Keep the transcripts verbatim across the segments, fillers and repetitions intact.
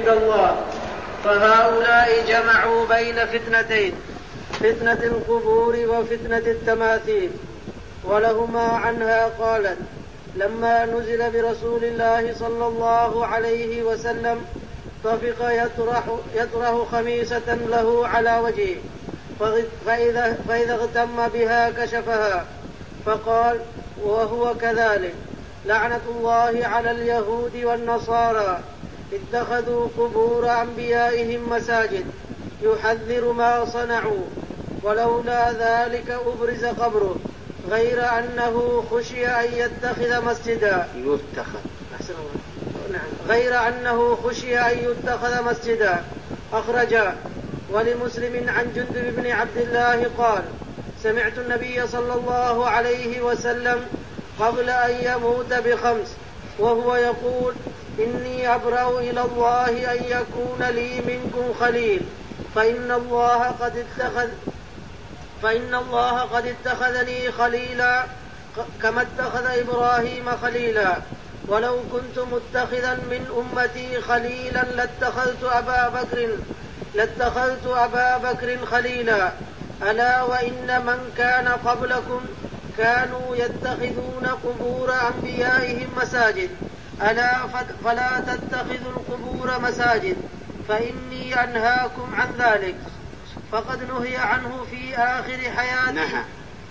عند الله. فهؤلاء جمعوا بين فتنتين، فتنة القبور وفتنة التماثيل. ولهما عنها قالت: لما نزل برسول الله صلى الله عليه وسلم طفق يطرح, يطرح خميسة له على وجهه، فإذا, فإذا اغتم بها كشفها، فقال وهو كذلك: لعنة الله على اليهود والنصارى اتخذوا قبور أنبيائهم مساجد، يحذر ما صنعوا، ولولا ذلك أبرز قبره، غير أنه خشي أن يتخذ مسجدا يتخذ غير أنه خشي أن يتخذ مسجدا. أخرجا. ولمسلم عن جندب بن عبد الله قال: سمعت النبي صلى الله عليه وسلم قبل أن يموت بخمس وهو يقول: إني أبرأ إلى الله أن يكون لي منكم خليل، فإن الله قد اتخذ فإن الله قد اتخذني خليلا كما اتخذ إبراهيم خليلا، ولو كنت متخذا من أمتي خليلا لاتخذت أبا بكر لاتخذت أبا بكر خليلا. ألا وإن من كان قبلكم كانوا يتخذون قبور أنبيائهم مساجد، ألا فلا تتخذوا القبور مساجد، فإني أنهاكم عن ذلك. فقد نهي عنه في آخر حياته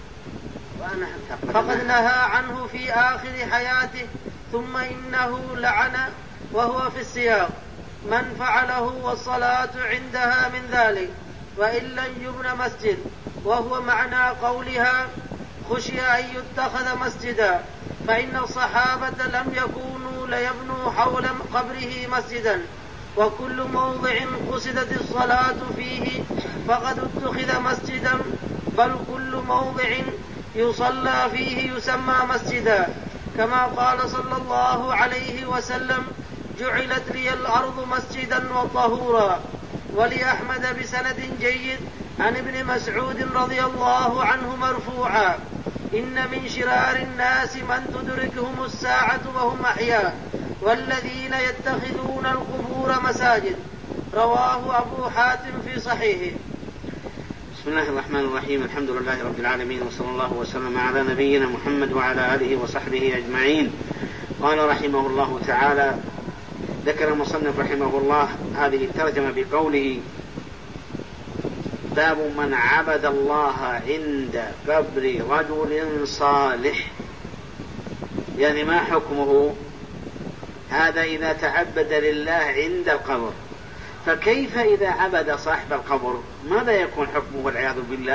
فقد نهى عنه في آخر حياته ثم إنه لعن وهو في السياق من فعله والصلاة عندها من ذلك، وإن لم يبن مسجد، وهو معنى قولها خشي أن يتخذ مسجدا، فإن الصحابة لم يكونوا ليبنوا حول قبره مسجدا، وكل موضع قصدت الصلاة فيه فقد اتخذ مسجدا، بل كل موضع يصلى فيه يسمى مسجدا، كما قال صلى الله عليه وسلم: جعلت لي الأرض مسجدا وطهورا. ولأحمد بسند جيد عن ابن مسعود رضي الله عنه مرفوعا: إن من شرار الناس من تدركهم الساعة وهم أحياء، والذين يتخذون القبور مساجد. رواه أبو حاتم في صحيحه. بسم الله الرحمن الرحيم. الحمد لله رب العالمين، وصلى الله وسلم على نبينا محمد وعلى آله وصحبه أجمعين. قال رحمه الله تعالى: ذكر المصنف رحمه الله هذه الترجمة بقوله: باب من عبد الله عند قبر رجل صالح. يعني ما حكمه هذا إذا تعبد لله عند القبر؟ فكيف إذا عبد صاحب القبر؟ ماذا يكون حكمه والعياذ بالله؟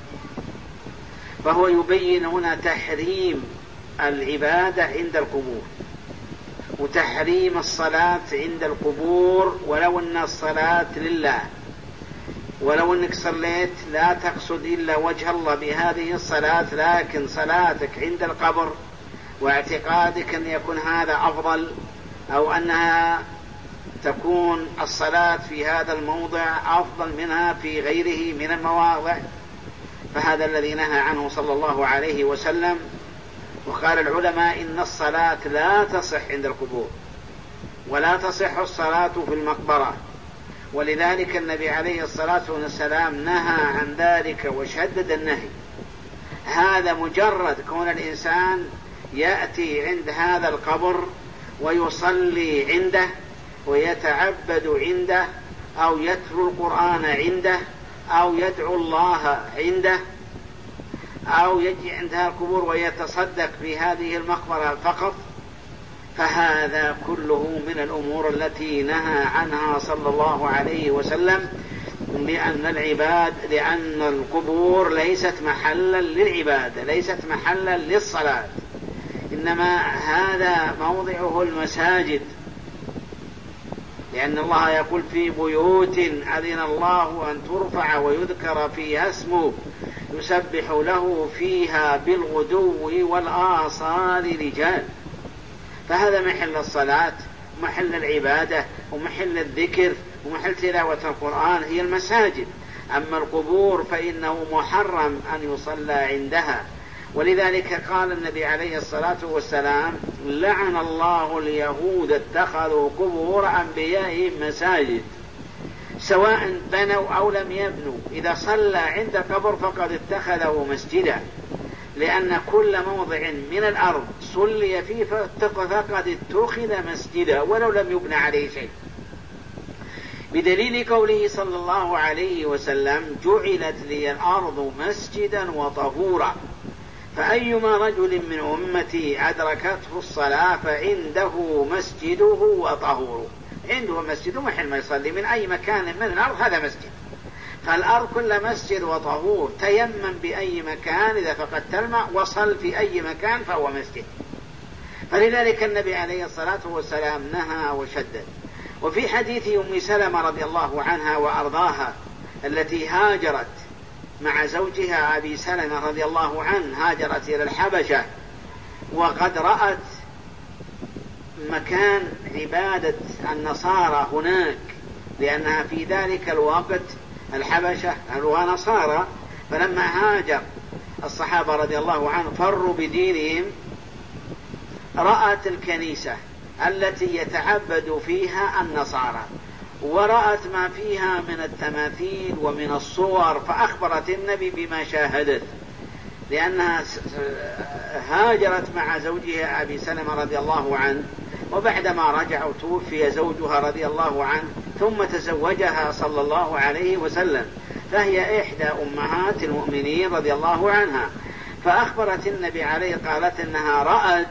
فهو يبين هنا تحريم العبادة عند القبور، وتحريم الصلاة عند القبور، ولو أن الصلاة لله، ولو أنك صليت لا تقصد إلا وجه الله بهذه الصلاة، لكن صلاتك عند القبر واعتقادك أن يكون هذا أفضل، أو أنها تكون الصلاة في هذا الموضع أفضل منها في غيره من المواضع، فهذا الذي نهى عنه صلى الله عليه وسلم. وقال العلماء إن الصلاة لا تصح عند القبور، ولا تصح الصلاة في المقبرة، ولذلك النبي عليه الصلاة والسلام نهى عن ذلك وشدد النهي. هذا مجرد كون الإنسان يأتي عند هذا القبر ويصلي عنده ويتعبد عنده، أو يتلو القرآن عنده، أو يدعو الله عنده، أو يجي عند هذا القبور ويتصدق بهذه المقبرة فقط، فهذا كله من الأمور التي نهى عنها صلى الله عليه وسلم، لأن العباد لأن القبور ليست محلا للعبادة، ليست محلا للصلاة، إنما هذا موضعه المساجد، لأن الله يقول: في بيوت أذن الله أن ترفع ويذكر فيها اسمه يسبح له فيها بالغدو والآصال رجال. فهذا محل الصلاة، محل العبادة، ومحل الذكر، ومحل تلاوة القرآن، هي المساجد. أما القبور فإنه محرم أن يصلى عندها، ولذلك قال النبي عليه الصلاة والسلام: لعن الله اليهود اتخذوا قبور أنبيائهم مساجد، سواء بنوا أو لم يبنوا، إذا صلى عند قبر فقد اتخذه مسجدا، لأن كل موضع من الأرض صلي فيه فقد اتخذ مسجدا ولو لم يبنى عليه شيء، بدليل قوله صلى الله عليه وسلم: جعلت لي الأرض مسجدا وطهورا، فأيما رجل من أمتي أدركته الصلاة فعنده مسجده وطهوره، عنده مسجد محل ما يصلي من أي مكان من الأرض هذا مسجد، فالأرض كل مسجد وطهور، تيمم بأي مكان إذا فقدت الماء وصل في أي مكان فهو مسجد. فلذلك النبي عليه الصلاة والسلام نهى وشدد. وفي حديث أم سلمة رضي الله عنها وأرضاها التي هاجرت مع زوجها أبي سلمة رضي الله عنه، هاجرت إلى الحبشة وقد رأت مكان عبادة النصارى هناك، لأنها في ذلك الوقت الحبشة أهلها نصارى، فلما هاجر الصحابة رضي الله عنهم فروا بدينهم، رأت الكنيسة التي يتعبد فيها النصارى، ورأت ما فيها من التماثيل ومن الصور، فأخبرت النبي بما شاهدت، لأنها هاجرت مع زوجها أبي سلمة رضي الله عنه، وبعدما رجعوا توفي زوجها رضي الله عنه، ثم تزوجها صلى الله عليه وسلم، فهي إحدى أمهات المؤمنين رضي الله عنها، فأخبرت النبي عليه قالت إنها رأت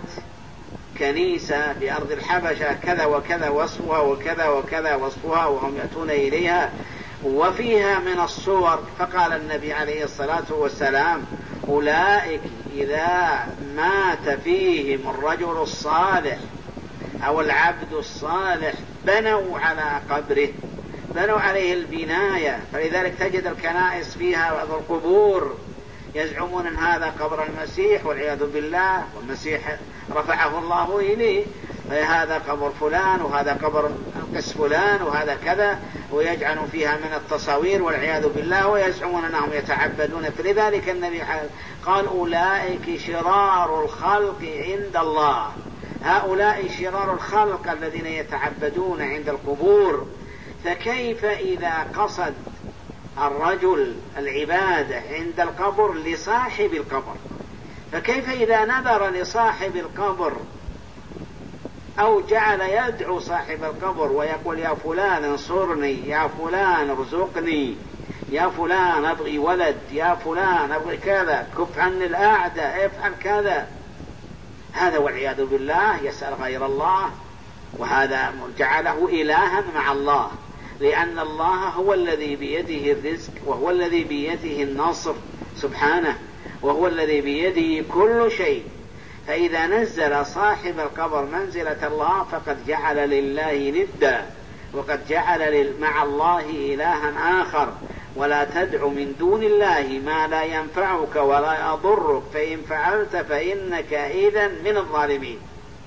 كنيسة بأرض الحبشة كذا وكذا وصفها وكذا وكذا وصفها وهم يأتون إليها وفيها من الصور، فقال النبي عليه الصلاة والسلام: أولئك إذا مات فيهم الرجل الصالح أو العبد الصالح بنوا على قبره، بنوا عليه البناية. فلذلك تجد الكنائس فيها بعض القبور يزعمون أن هذا قبر المسيح والعياذ بالله، والمسيح رفعه الله إليه، هذا قبر فلان وهذا قبر قس فلان وهذا كذا، ويجعلوا فيها من التصاوير والعياذ بالله، ويزعمون أنهم يتعبدون. فلذلك النبي قال: أولئك شرار الخلق عند الله، هؤلاء شرار الخلق الذين يتعبدون عند القبور. فكيف إذا قصد الرجل العبادة عند القبر لصاحب القبر؟ فكيف إذا نذر لصاحب القبر أو جعل يدعو صاحب القبر ويقول: يا فلان انصرني، يا فلان ارزقني، يا فلان أبغي ولد، يا فلان أبغي كذا، كف عني الأعداء، افعل كذا، هذا والعياذ بالله يسأل غير الله، وهذا جعله إلها مع الله، لأن الله هو الذي بيده الرزق، وهو الذي بيده النصر سبحانه، وهو الذي بيده كل شيء. فإذا نزل صاحب القبر منزلة الله فقد جعل لله ندا، وقد جعل مع الله إلها آخر. ولا تدع من دون الله ما لا ينفعك ولا يضرك، فإن فعلت فإنك إذن من الظالمين.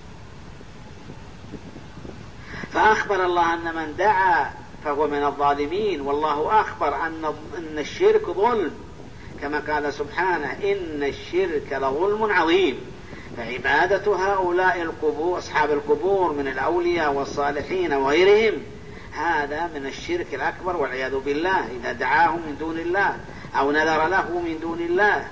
فأخبر الله أن من دعا فهو من الظالمين، والله أخبر أن أن الشرك ظلم، كما قال سبحانه: إن الشرك لظلم عظيم. فعبادة هؤلاء القبور أصحاب القبور من الأولياء والصالحين وغيرهم هذا من الشرك الأكبر والعياذ بالله، إذا دعاهم من دون الله أو نذر له من دون الله،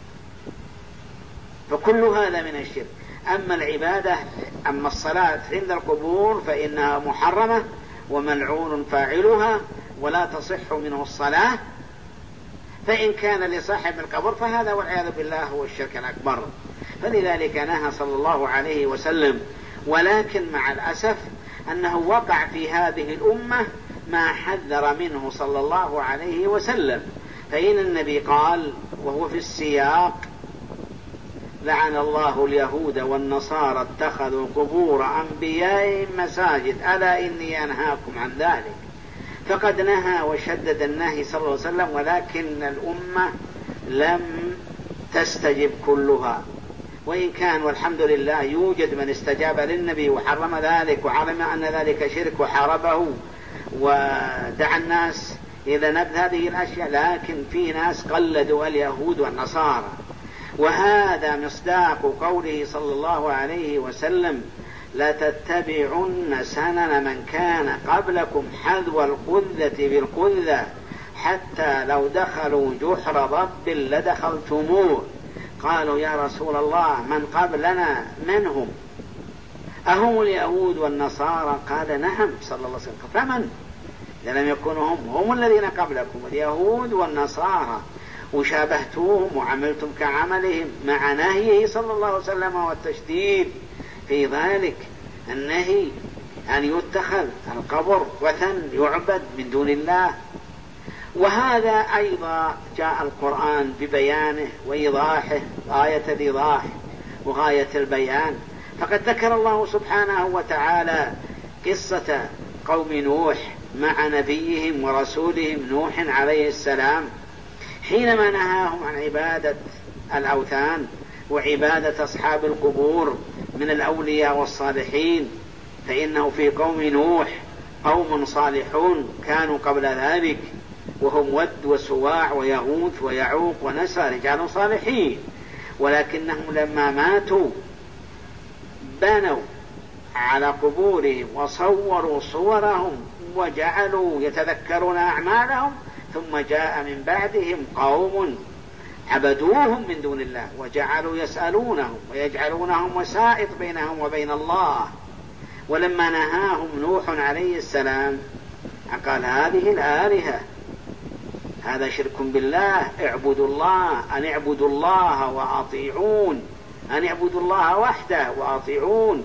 فكل هذا من الشرك. أما العبادة أما الصلاة عند القبور فإنها محرمة وملعون فاعلها، ولا تصح منه الصلاة. فإن كان لصاحب القبر فهذا والعياذ بالله هو الشرك الأكبر. فلذلك نهى صلى الله عليه وسلم. ولكن مع الأسف أنه وقع في هذه الأمة ما حذر منه صلى الله عليه وسلم. فإن النبي قال وهو في السياق: لعن الله اليهود والنصارى اتخذوا قبور أنبيائهم مساجد، ألا إني أنهاكم عن ذلك. فقد نهى وشدد النهي صلى الله عليه وسلم، ولكن الأمة لم تستجب كلها. وإن كان والحمد لله يوجد من استجاب للنبي وحرم ذلك وعلم أن ذلك شرك وحاربه ودعا الناس إلى نبذ هذه الأشياء، لكن في ناس قلدوا اليهود والنصارى وهذا مصداق قوله صلى الله عليه وسلم: لتتبعن سنن من كان قبلكم حذو القذة بالقذة حتى لو دخلوا جحر ضب لدخلتموه. قالوا: يا رسول الله من قبلنا من هم؟ أهم اليهود والنصارى؟ قال: نعم صلى الله عليه وسلم. فمن؟ إذا لم يكونوا هم هم الذين قبلكم اليهود والنصارى، وشابهتوهم وعملتم كعملهم، مع نهيه صلى الله عليه وسلم والتشديد في ذلك، النهي أن يتخذ القبر وثن يعبد من دون الله. وهذا أيضا جاء القرآن ببيانه وإيضاحه غاية الإيضاح وغاية البيان. فقد ذكر الله سبحانه وتعالى قصة قوم نوح مع نبيهم ورسولهم نوح عليه السلام حينما نهاهم عن عبادة الأوثان وعبادة أصحاب القبور من الأولياء والصالحين. فإنه في قوم نوح قوم صالحون كانوا قبل ذلك، وهم ود وسواع ويغوث ويعوق ونسى، رجال صالحين، ولكنهم لما ماتوا بنوا على قبورهم وصوروا صورهم وجعلوا يتذكرون أعمالهم، ثم جاء من بعدهم قوم عبدوهم من دون الله وجعلوا يسألونهم ويجعلونهم وسائط بينهم وبين الله. ولما نهاهم نوح عليه السلام قال: هذه الآلهة هذا شرك بالله، اعبدوا الله، أن اعبدوا الله وأطيعون، أن اعبدوا الله وحده وأطيعون.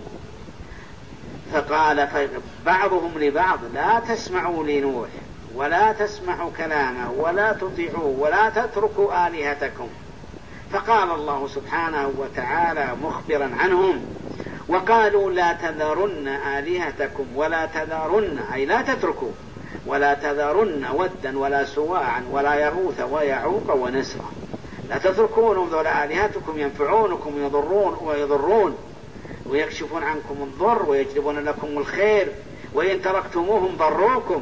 فقال بعضهم لبعض: لا تسمعوا لنوح ولا تسمعوا كلامه ولا تطيعوا ولا تتركوا آلهتكم. فقال الله سبحانه وتعالى مخبرا عنهم: وقالوا لا تذرن آلهتكم ولا تذرن، أي لا تتركوا، ولا تذرن ودا ولا سواعا ولا يغوث ويعوق ونسرا. لا تتركونهم ذول آلهتكم ينفعونكم ويضرون ويضرون ويكشفون عنكم الضر ويجلبون لكم الخير، وإن تركتموهم ضروكم.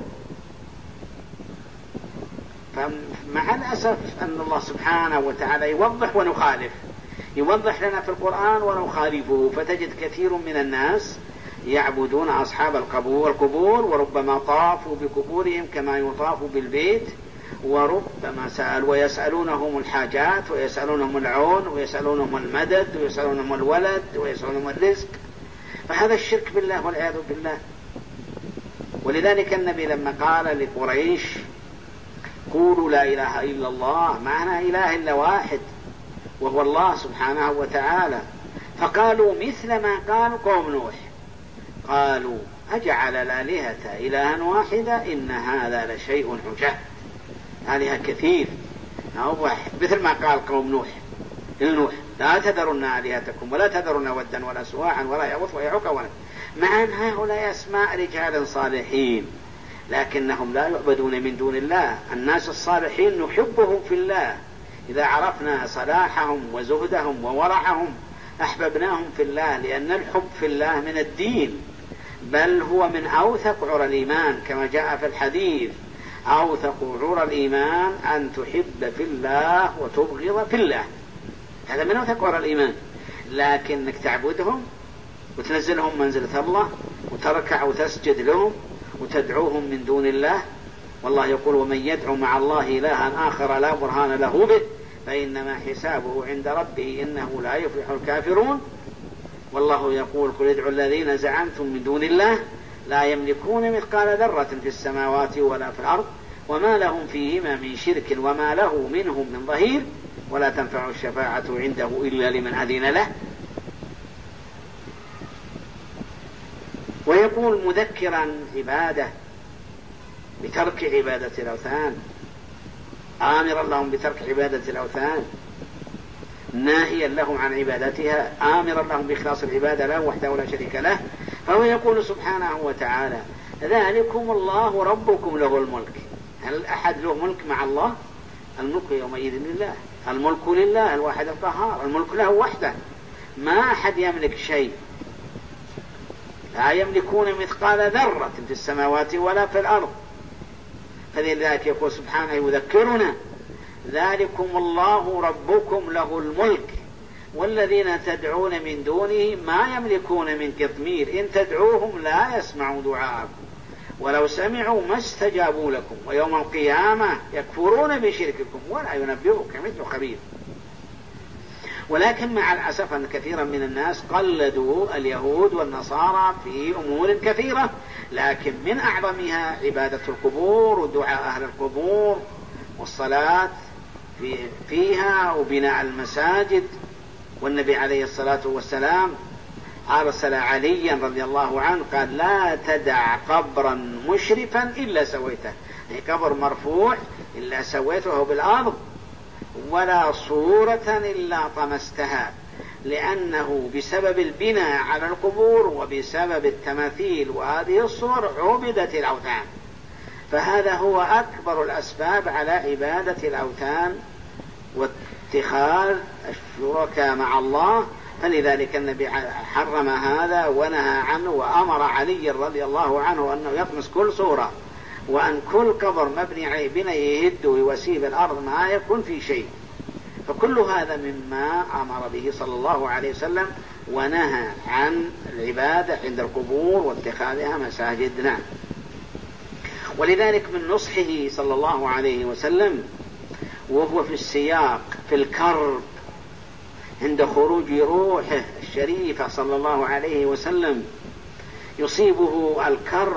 فمع الأسف أن الله سبحانه وتعالى يوضح ونخالف، يوضح لنا في القرآن ونخالفه. فتجد كثير من الناس يعبدون أصحاب القبور، وربما طافوا بقبورهم كما يطاف بالبيت، وربما سأل ويسألونهم الحاجات ويسألونهم العون ويسألونهم المدد ويسألونهم الولد ويسألونهم الرزق. فهذا الشرك بالله والعياذ بالله. ولذلك النبي لما قال لقريش: قولوا لا إله إلا الله، معنى إله إلا واحد وهو الله سبحانه وتعالى، فقالوا مثل ما قال قوم نوح، قالوا: أجعل الآلهة إلها واحدة إن هذا لشيء عجاب. آلهة كثير أو واحد، مثل ما قال قوم نوح لنوح: لا تذرن آلهتكم ولا تذرن ودا ولا سواعا ولا يغوث ويعوق ونسرا، مع أن هؤلاء أسماء رجال صالحين لكنهم لا يعبدون من دون الله. الناس الصالحين نحبهم في الله، إذا عرفنا صلاحهم وزهدهم وورعهم أحببناهم في الله، لأن الحب في الله من الدين، بل هو من أوثق عرى الإيمان، كما جاء في الحديث: أوثق عرى الإيمان أن تحب في الله وتبغض في الله. هذا من أوثق عرى الإيمان. لكنك تعبدهم وتنزلهم منزلة الله وتركع وتسجد لهم وتدعوهم من دون الله. والله يقول: ومن يدعو مع الله إلها آخر لا برهان له به فإنما حسابه عند ربه إنه لا يفلح الكافرون. والله يقول: قل ادعوا الذين زعمتم من دون الله لا يملكون مثقال ذرة في السماوات ولا في الأرض وما لهم فيهما من شرك وما له منهم من ظهير ولا تنفع الشفاعة عنده إلا لمن أذن له. ويقول مذكرا عباده بترك عبادة الأوثان، آمرا لهم بترك عبادة الأوثان، ناهيا لهم عن عبادتها، آمرا لهم بإخلاص العبادة له وحده لا شريك له. فهو يقول سبحانه وتعالى: ذلكم الله ربكم له الملك. هل أحد له ملك مع الله؟ الملك يومئذ لله، الملك لله الواحد القهار، الملك له وحده، ما أحد يملك شيء. لا يملكون مثقال ذرة في السماوات ولا في الأرض. فلذلك يقول سبحانه يذكرنا ذلكم الله ربكم له الملك والذين تدعون من دونه ما يملكون من قطمير إن تدعوهم لا يسمعوا دعاءكم ولو سمعوا ما استجابوا لكم ويوم القيامة يكفرون بشرككم ولا ينبئك مثل خبير. ولكن مع الأسف أن كثيرا من الناس قلدوا اليهود والنصارى في أمور كثيرة، لكن من أعظمها عبادة القبور ودعاء أهل القبور والصلاة في فيها وبناء المساجد. والنبي عليه الصلاة والسلام أرسل عليا رضي الله عنه قال لا تدع قبرا مشرفا إلا سويته، يعني قبر مرفوع إلا سويته بالأرض، ولا صورة إلا طمستها، لأنه بسبب البناء على القبور وبسبب التماثيل وهذه الصور عبدت الأوثان، فهذا هو أكبر الأسباب على عبادة الأوثان واتخاذ الشركاء مع الله. فلذلك النبي حرم هذا ونهى عنه وأمر علي رضي الله عنه أنه يطمس كل صورة، وأن كل قبر مبني عليه بناء يهد ويسيب الأرض ما يكون في شيء. فكل هذا مما أمر به صلى الله عليه وسلم ونهى عن العبادة عند القبور واتخاذها مساجدنا. ولذلك من نصحه صلى الله عليه وسلم وهو في السياق في الكرب عند خروج روحه الشريفة صلى الله عليه وسلم، يصيبه الكرب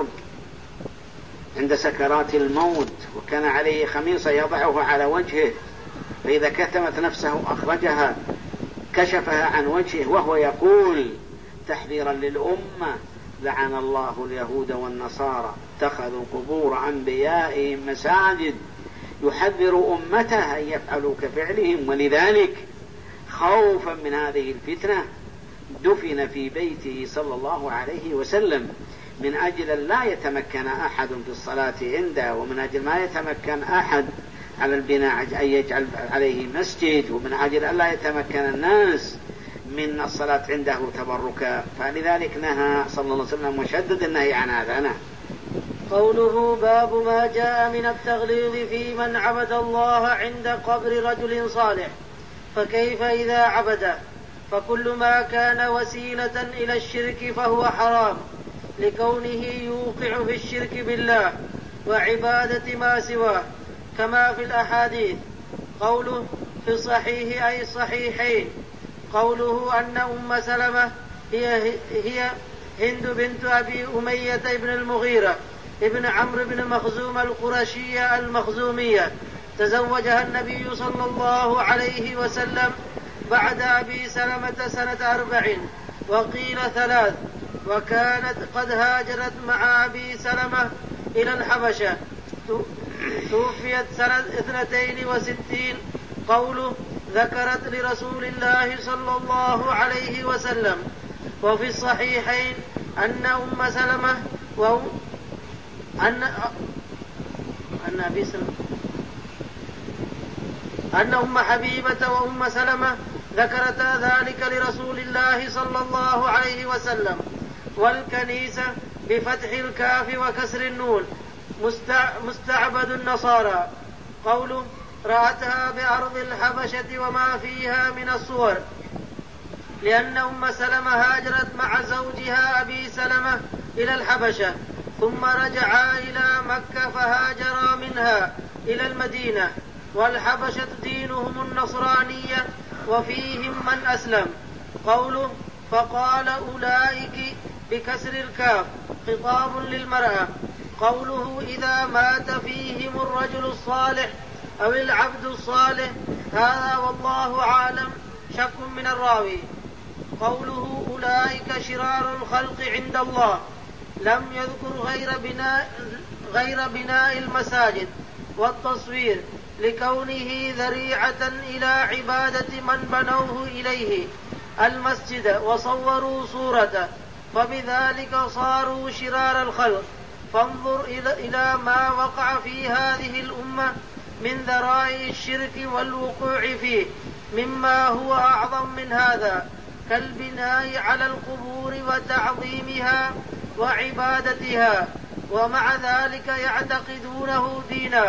عند سكرات الموت، وكان عليه خميصة يضعه على وجهه، فإذا كتمت نفسه أخرجها كشفها عن وجهه وهو يقول تحذيرا للأمة لعن الله اليهود والنصارى اتخذوا قبور أنبيائهم مساجد، يحذر أمته أن يفعلوا كفعلهم. ولذلك خوفا من هذه الفتنة دفن في بيته صلى الله عليه وسلم من أجل لا يتمكن أحد في الصلاة عنده، ومن أجل ما يتمكن أحد على البناء أن يجعل عليه مسجد، ومن أجل أن لا يتمكن الناس من الصلاة عنده تبركا. فلذلك نهى صلى الله عليه وسلم وشدد النهي عن هذا. نهى. قوله باب ما جاء من التغليظ في من عبد الله عند قبر رجل صالح. فكيف إذا عبد؟ فكل ما كان وسيلة إلى الشرك فهو حرام لكونه يوقع في الشرك بالله وعبادة ما سواه، كما في الأحاديث. قوله في الصحيح أي الصحيحين قوله أن أم سلمة هي, هي هند بنت أبي أمية بن المغيرة ابن عمرو بن مخزوم القرشية المخزومية، تزوجها النبي صلى الله عليه وسلم بعد أبي سلمة سنة أربع وقيل ثلاث، وكانت قد هاجرت مع أبي سلمة إلى الحبشة، توفيت سنة اثنتين وستين. قوله ذكرت لرسول الله صلى الله عليه وسلم. وفي الصحيحين أن أم سلمة و أن أن أبي سلمة أن أم حبيبة وأم سلمة ذكرتا ذلك لرسول الله صلى الله عليه وسلم. والكنيسة بفتح الكاف وكسر النون مستعبد النصارى. قوله رأتها بأرض الحبشة وما فيها من الصور، لأن أم سلمة هاجرت مع زوجها أبي سلمة إلى الحبشة ثم رجعا إلى مكة فهاجرا منها إلى المدينة، والحبشة دينهم النصرانية وفيهم من أسلم. قوله فقال أولئك بكسر الكاف خطاب للمرأة. قوله إذا مات فيهم الرجل الصالح أو العبد الصالح، هذا والله عالم شك من الراوي. قوله أولئك شرار الخلق عند الله، لم يذكر غير بناء, غير بناء المساجد والتصوير لكونه ذريعة إلى عبادة من بنوه إليه المسجد وصوروا صورته، فبذلك صاروا شرار الخلق. فانظر إلى ما وقع في هذه الأمة من ذرائع الشرك والوقوع فيه مما هو أعظم من هذا، كالبناء على القبور وتعظيمها وعبادتها، ومع ذلك يعتقدونه دينا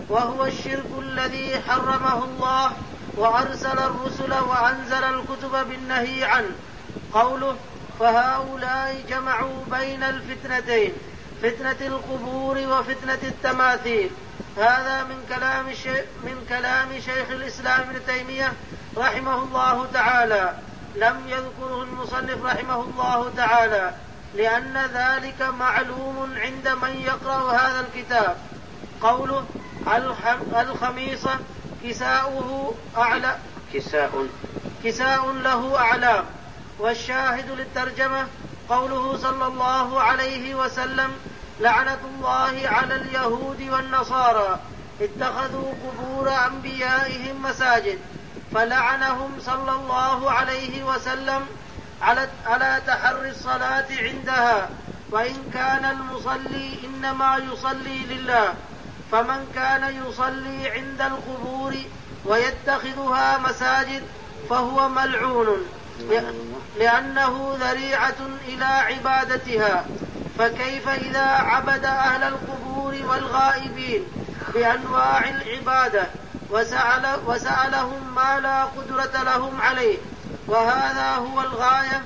وهو الشرك الذي حرمه الله وأرسل الرسل وأنزل الكتب بالنهي عنه. قوله فهؤلاء جمعوا بين الفتنتين، فتنة القبور وفتنة التماثيل. هذا من كلام الشيخ من كلام شيخ الإسلام ابن تيمية رحمه الله تعالى، لم يذكره المصنف رحمه الله تعالى، لأن ذلك معلوم عند من يقرأ هذا الكتاب. قوله الخميصة كساؤه أعلى كساء كساء له أعلام. والشاهد للترجمة قوله صلى الله عليه وسلم لعنة الله على اليهود والنصارى اتخذوا قبور أنبيائهم مساجد، فلعنهم صلى الله عليه وسلم على تحري الصلاة عندها، وإن كان المصلي إنما يصلي لله. فمن كان يصلي عند القبور ويتخذها مساجد فهو ملعون، لأنه ذريعة إلى عبادتها. فكيف إذا عبد أهل القبور والغائبين بأنواع العبادة وسأل وسألهم ما لا قدرة لهم عليه؟ وهذا هو الغاية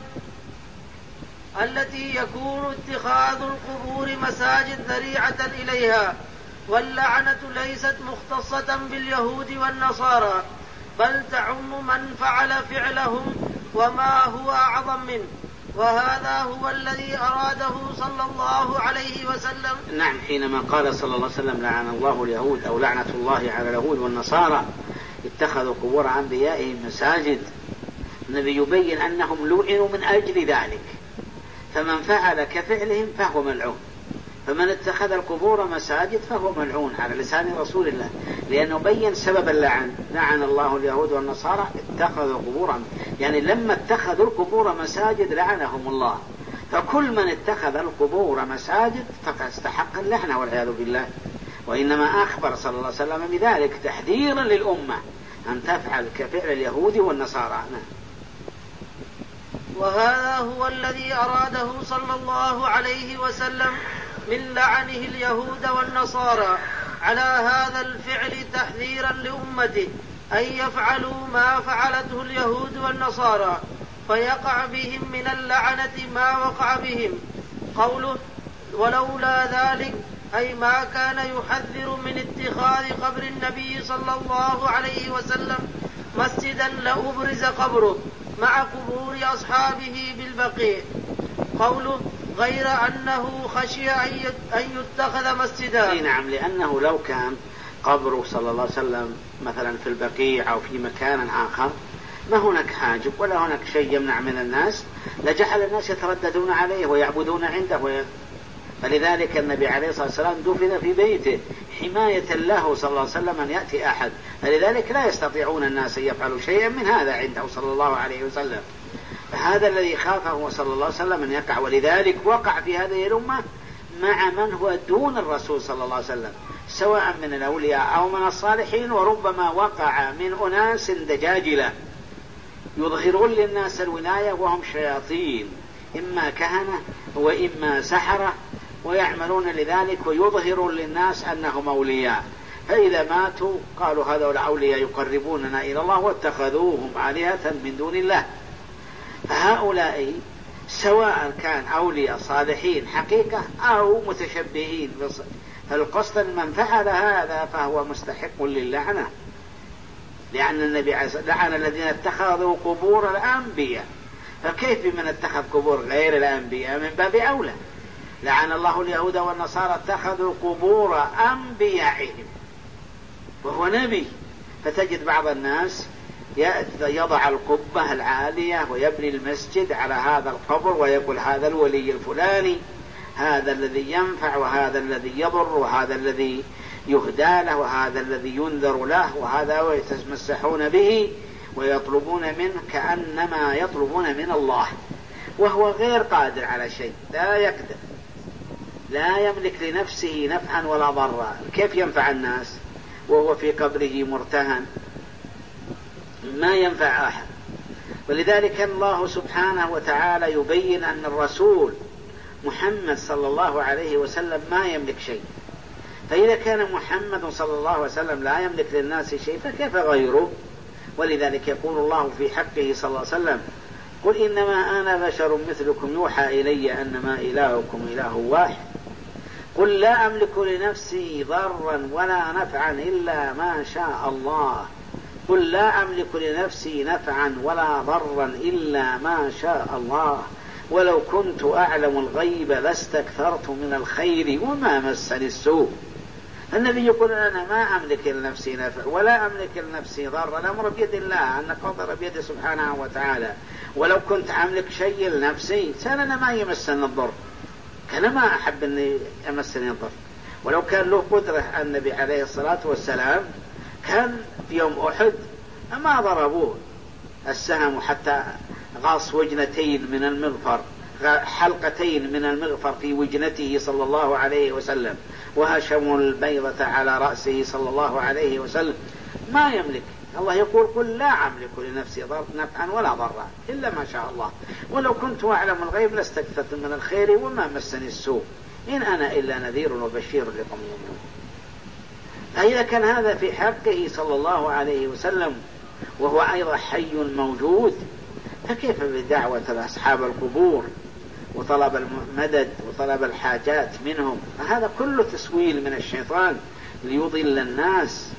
التي يكون اتخاذ القبور مساجد ذريعة إليها. واللعنة ليست مختصة باليهود والنصارى، بل تعم من فعل فعلهم وما هو أعظم منه، وهذا هو الذي أراده صلى الله عليه وسلم. نعم، حينما قال صلى الله عليه وسلم لعن الله اليهود أو لعنة الله على اليهود والنصارى اتخذوا قبور أنبيائهم مساجد، النبي يبين أنهم لعنوا من أجل ذلك، فمن فعل كفعلهم فهو ملعون، فمن اتخذ القبور مساجد فهو ملعون على لسان رسول الله، لأنه بين سبب اللعن. لعن الله اليهود والنصارى اتخذوا قبورا، يعني لما اتخذوا القبور مساجد لعنهم الله، فكل من اتخذ القبور مساجد فقد استحق اللعنة والعياذ بالله. وإنما أخبر صلى الله عليه وسلم بذلك تحذيرا للأمة أن تفعل كفعل اليهود والنصارى. وهذا هو الذي أراده صلى الله عليه وسلم من لعنه اليهود والنصارى على هذا الفعل تحذيرا لأمته أن يفعلوا ما فعلته اليهود والنصارى، فيقع بهم من اللعنة ما وقع بهم. قوله ولولا ذلك أي ما كان يحذر من اتخاذ قبر النبي صلى الله عليه وسلم مسجدا لأبرز قبره مع قبور أصحابه بالبقيع. قوله غير أنه خشي أن يتخذ مسجدا. نعم، لأنه لو كان قبره صلى الله عليه وسلم مثلا في البقيع أو في مكان آخر ما هناك حاجب ولا هناك شيء يمنع من الناس لجعل الناس يترددون عليه ويعبدون عنده. فلذلك النبي عليه الصلاة والسلام دفن في بيته حماية له صلى الله عليه وسلم أن يأتي أحد، فلذلك لا يستطيعون الناس أن يفعلوا شيئا من هذا عنده صلى الله عليه وسلم. فهذا الذي خافه صلى الله عليه وسلم أن يقع، ولذلك وقع في هذه الأمة مع من هو دون الرسول صلى الله عليه وسلم سواء من الأولياء أو من الصالحين، وربما وقع من أناس دجاجلة يظهرون للناس الولاية وهم شياطين، إما كهنة وإما سحرة، ويعملون لذلك ويظهرون للناس أنهم أولياء، فإذا ماتوا قالوا هذول الأولياء يقربوننا إلى الله واتخذوهم آلهة من دون الله. فهؤلاء سواء كان أولياء صالحين حقيقة أو متشبهين، فالقصد من فعل هذا فهو مستحق للعنة، لأن النبي لعن الذين اتخذوا قبور الأنبياء، فكيف من اتخذ قبور غير الأنبياء؟ من باب أولى. لعن الله اليهود والنصارى اتخذوا قبور أنبيائهم وهو نبي، فتجد بعض الناس يضع القبة العالية ويبني المسجد على هذا القبر ويقول هذا الولي الفلاني، هذا الذي ينفع وهذا الذي يضر وهذا الذي يهدى له وهذا الذي ينذر له، وهذا ويتمسحون به ويطلبون منه كأنما يطلبون من الله، وهو غير قادر على شيء، لا يقدر، لا يملك لنفسه نفعا ولا ضرا، كيف ينفع الناس وهو في قبره مرتهن؟ ما ينفع أحد. ولذلك الله سبحانه وتعالى يبين أن الرسول محمد صلى الله عليه وسلم ما يملك شيء، فإذا كان محمد صلى الله عليه وسلم لا يملك للناس شيء فكيف غيره؟ ولذلك يقول الله في حقه صلى الله عليه وسلم: قل إنما أنا بشر مثلكم يوحى إلي أنما إلهكم إله واحد قل لا أملك لنفسي ضرا ولا نفعا إلا ما شاء الله قل لا أملك لنفسي نفعا ولا ضرا إلا ما شاء الله ولو كنت أعلم الغيب لاستكثرت من الخير وما مسني السوء. النبي يقول: أنا ما أملك لنفسي نفع ولا أملك لنفسي ضر، الأمر بيد الله، أن قدر بيد سبحانه وتعالى. ولو كنت أملك شيء لنفسي كان أنا ما يمسني الضر، كان ما أحب أن يمسني الضر. ولو كان له قدرة النبي عليه الصلاة والسلام كان في يوم أحد ما ضربوه السهم حتى غاص وجنتين من المغفر، حلقتين من المغفر في وجنته صلى الله عليه وسلم، وهشموا البيضة على رأسه صلى الله عليه وسلم. ما يملك. الله يقول: قل لا أملك لنفسي ضر نفعا ولا ضرا إلا ما شاء الله ولو كنت أعلم الغيب لاستكثرت من الخير وما مسني السوء إن أنا إلا نذير وبشير لقوم يؤمنون. فإذا كان هذا في حقه صلى الله عليه وسلم وهو أيضا حي موجود، فكيف بدعوة أصحاب القبور وطلب المدد وطلب الحاجات منهم؟ هذا كله تسويل من الشيطان ليضل الناس.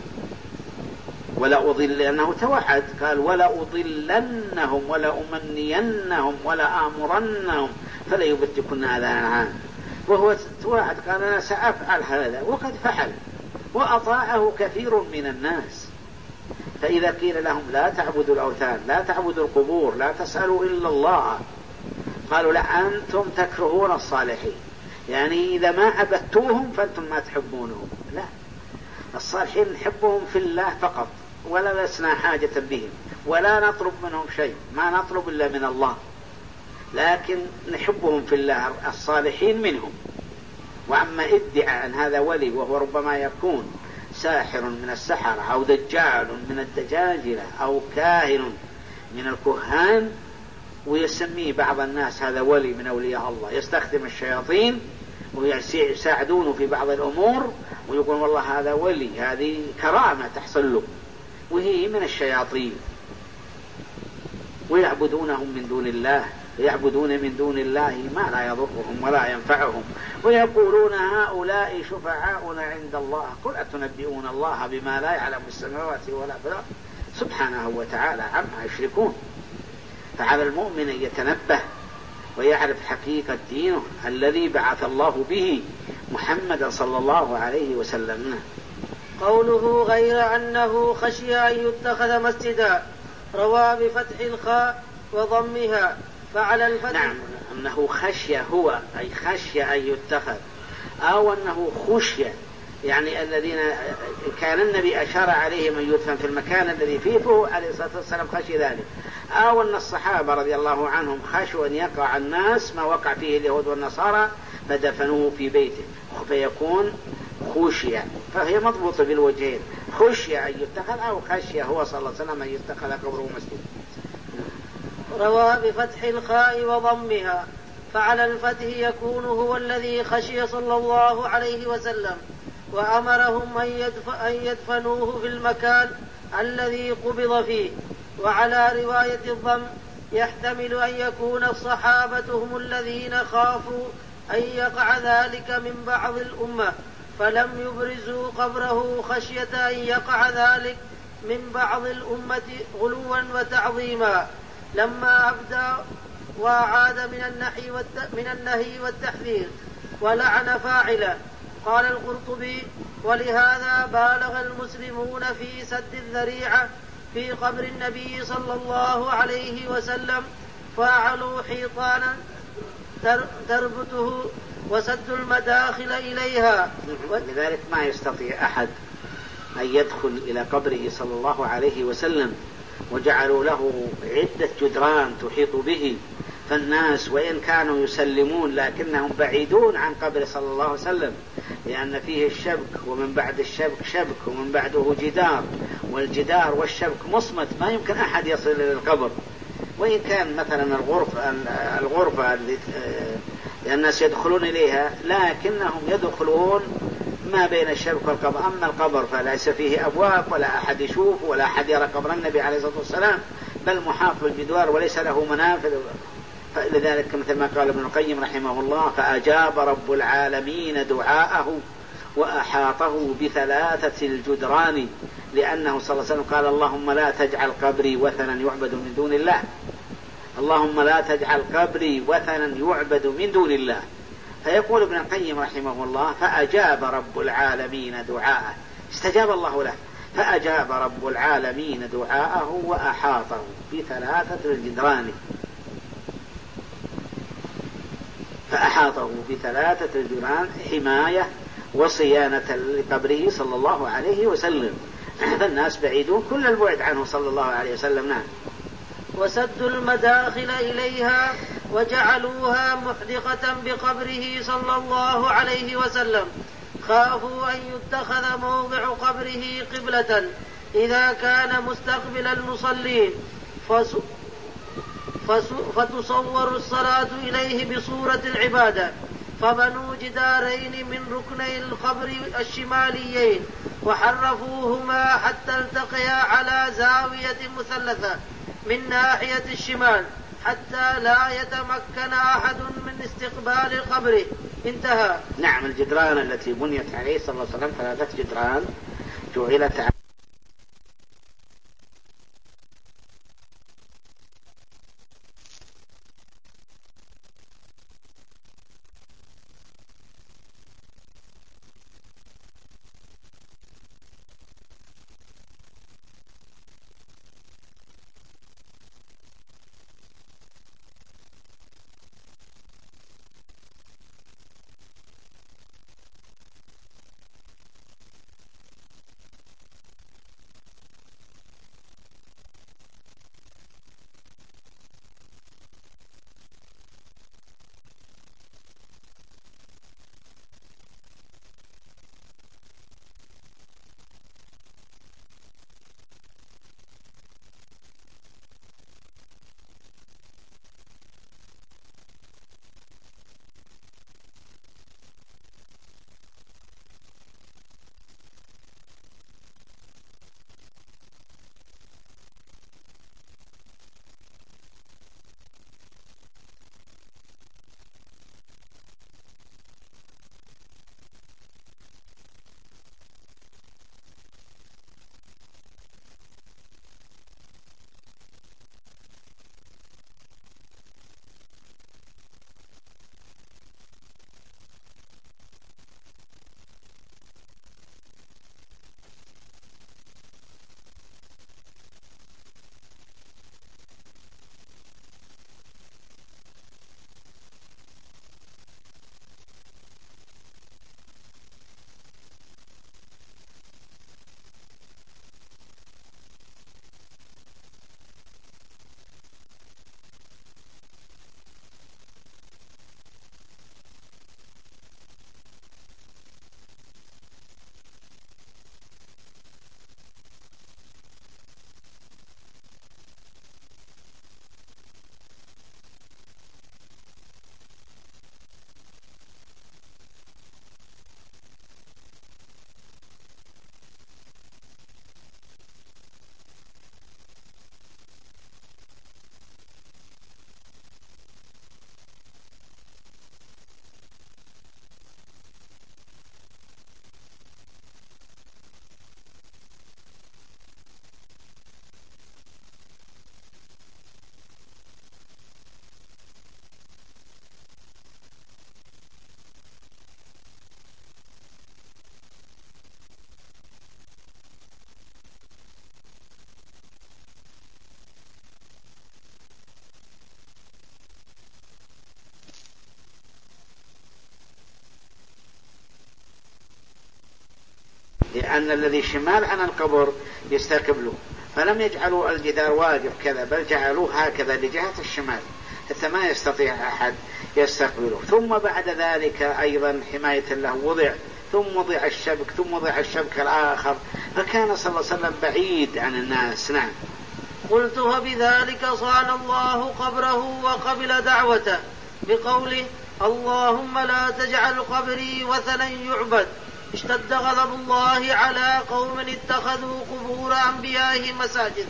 ولا أضل، لأنه توعد قال: ولا أضلنهم ولا أمنينهم ولا آمرنهم فلا يبتكن آذان العام. وهو توعد قال: أنا سأفعل هذا، وقد فعل وأطاعه كثير من الناس. فإذا قيل لهم: لا تعبدوا الأوثان، لا تعبدوا القبور، لا تسألوا إلا الله، قالوا: لا، أنتم تكرهون الصالحين، يعني إذا ما عبدتوهم فأنتم ما تحبونهم. لا، الصالحين نحبهم في الله فقط، ولا لسنا حاجة بهم، ولا نطلب منهم شيء، ما نطلب إلا من الله، لكن نحبهم في الله الصالحين منهم. وأما ادعى أن هذا ولي وهو ربما يكون ساحر من السحرة أو دجال من الدجاجلة أو كاهن من الكهان، ويسميه بعض الناس هذا ولي من أولياء الله، يستخدم الشياطين ويساعدونه في بعض الأمور ويقول: والله هذا ولي، هذه كرامة تحصل له، وهي من الشياطين. ويعبدونهم من دون الله، يعبدون من دون الله ما لا يضرهم ولا ينفعهم، ويقولون: هؤلاء شفعاؤنا عند الله قل أتنبئون الله بما لا يعلم السماوات ولا في الأرض سبحانه وتعالى عما يشركون. فعلى المؤمن أن يتنبه ويعرف حقيقة دينه الذي بعث الله به محمد صلى الله عليه وسلم. قوله: غير أنه خشي أن يتخذ مسجدا، روى بفتح الخاء وضمها فعلى الفتح. نعم، أنه خشي هو أي خشي أن يتخذ، أو أنه خشي يعني الذين كان النبي أشار عليهم أن يدفن في المكان الذي فيه، فهو عليه الصلاة والسلام خشي ذلك. أو أن الصحابة رضي الله عنهم خشوا أن يقع الناس ما وقع فيه اليهود والنصارى فدفنوه في بيته، فيكون خشية، فهي مضبوطة بالوجهين، خشية أن يتخذ أو خشية هو صلى الله عليه وسلم أن يتخذ قبره مسجد. روى بفتح الخاء وضمها فعلى الفتح يكون هو الذي خشي صلى الله عليه وسلم وأمرهم أن يدفنوه في المكان الذي قبض فيه. وعلى رواية الضم يحتمل أن يكون الصحابة هم الذين خافوا أن يقع ذلك من بعض الأمة فلم يبرزوا قبره خشية أن يقع ذلك من بعض الأمة غلوا وتعظيما لما أبدى وعاد من النهي من النهي والتحذير ولعن فاعله. قال القرطبي: ولهذا بالغ المسلمون في سد الذريعة في قبر النبي صلى الله عليه وسلم، فعلوا حيطانا تربطه وسد المداخل إليها. لذلك ما يستطيع أحد أن يدخل إلى قبره صلى الله عليه وسلم، وجعلوا له عدة جدران تحيط به، فالناس وإن كانوا يسلمون لكنهم بعيدون عن قبر صلى الله عليه وسلم، لأن فيه الشبك ومن بعد الشبك شبك ومن بعده جدار، والجدار والشبك مصمت ما يمكن أحد يصل إلى القبر. وإن كان مثلا الغرفة الغرفة اللي الناس يدخلون إليها لكنهم يدخلون ما بين الشبك والقبر. أما القبر فليس فيه أبواب ولا أحد يشوف ولا أحد يرى قبر النبي عليه الصلاة والسلام، بل محاط بالجدار وليس له منافذ. فلذلك مثل ما قال ابن القيم رحمه الله: فأجاب رب العالمين دعاءه وأحاطه بثلاثة الجدران، لأنه صلى الله عليه وسلم قال: اللهم لا تجعل قبري وثنا يعبد من دون الله، اللهم لا تجعل قبري وثنا يعبد من دون الله. فيقول ابن القيم رحمه الله: فأجاب رب العالمين دعاءه، استجاب الله له، فأجاب رب العالمين دعاءه وأحاطه بثلاثة الجدران، فأحاطه بثلاثة الجدران حماية وصيانة لقبره صلى الله عليه وسلم. فالناس بعيدون كل البعد عنه صلى الله عليه وسلم. نعم. وسدوا المداخل إليها وجعلوها محدقة بقبره صلى الله عليه وسلم، خافوا أن يتخذ موضع قبره قبلة إذا كان مستقبل المصلين فتصور الصلاة إليه بصورة العبادة، فبنوا جدارين من ركني القبر الشماليين وحرفوهما حتى التقيا على زاوية مثلثة من ناحية الشمال حتى لا يتمكن أحد من استقبال قبره. انتهى. نعم. الجدران التي بنيت عليه صلى الله عليه وسلم ثلاثة جدران جعلت لأن الذي شمال عن القبر يستقبله، فلم يجعلوا الجدار واقف كذا بل جعلوه هكذا لجهة الشمال حتى ما يستطيع أحد يستقبله. ثم بعد ذلك أيضا حماية له وضع، ثم وضع الشبك، ثم وضع الشبك الآخر، فكان صلى الله عليه وسلم بعيد عن الناس. نعم. قلت: وبذلك صان الله قبره وقبل دعوته بقوله: اللهم لا تجعل قبري وثنا يعبد، اشتد غضب الله على قوم اتخذوا قبور أنبيائهم مساجد.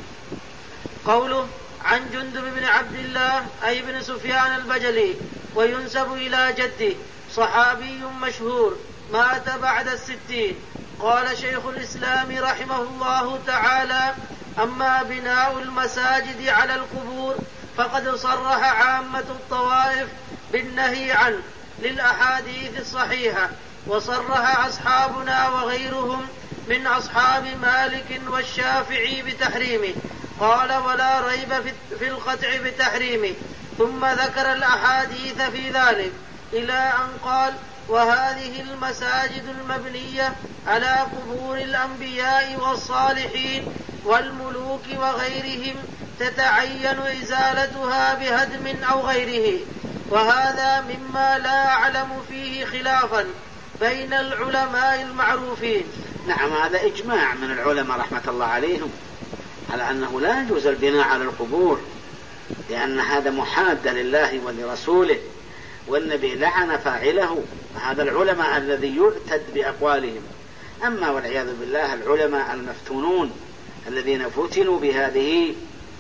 قوله عن جندب بن عبد الله أي بن سفيان البجلي وينسب إلى جده، صحابي مشهور مات بعد الستين. قال شيخ الإسلام رحمه الله تعالى: أما بناء المساجد على القبور فقد صرح عامة الطوائف بالنهي عنه للأحاديث الصحيحة، وصرح أصحابنا وغيرهم من أصحاب مالك والشافعي بتحريمه. قال: ولا ريب في القطع بتحريمه. ثم ذكر الأحاديث في ذلك إلى أن قال: وهذه المساجد المبنية على قبور الأنبياء والصالحين والملوك وغيرهم تتعين إزالتها بهدم أو غيره. وهذا مما لا أعلم فيه خلافا بين العلماء المعروفين. نعم، هذا إجماع من العلماء رحمة الله عليهم على أنه لا يجوز البناء على القبور، لأن هذا محاد لله ولرسوله، والنبي لعن فاعله. هذا العلماء الذي يعتد بأقوالهم. أما والعياذ بالله العلماء المفتونون الذين فتنوا بهذه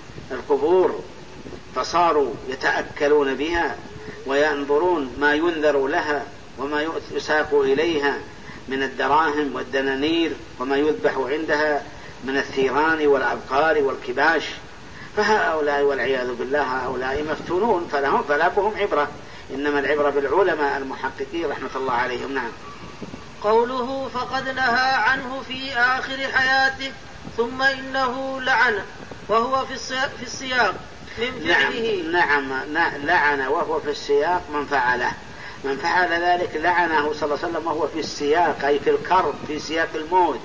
القبور فصاروا يتأكلون بها وينظرون ما ينذر لها وما يساق إليها من الدراهم والدنانير وما يذبح عندها من الثيران والأبقار والكباش. فهؤلاء والعياذ بالله هؤلاء مفتونون، فلهم فلا بهم عبرة، إنما العبرة بالعلماء المحققين رحمة الله عليهم. نعم. قوله فقد نهى عنه في آخر حياته ثم إنه لعن وهو في السياق من فعله. نعم, نعم لعن وهو في السياق من فعله من فعل ذلك لعنه صلى الله عليه وسلم وهو في السياق، أي في الكرب، في سياق الموت.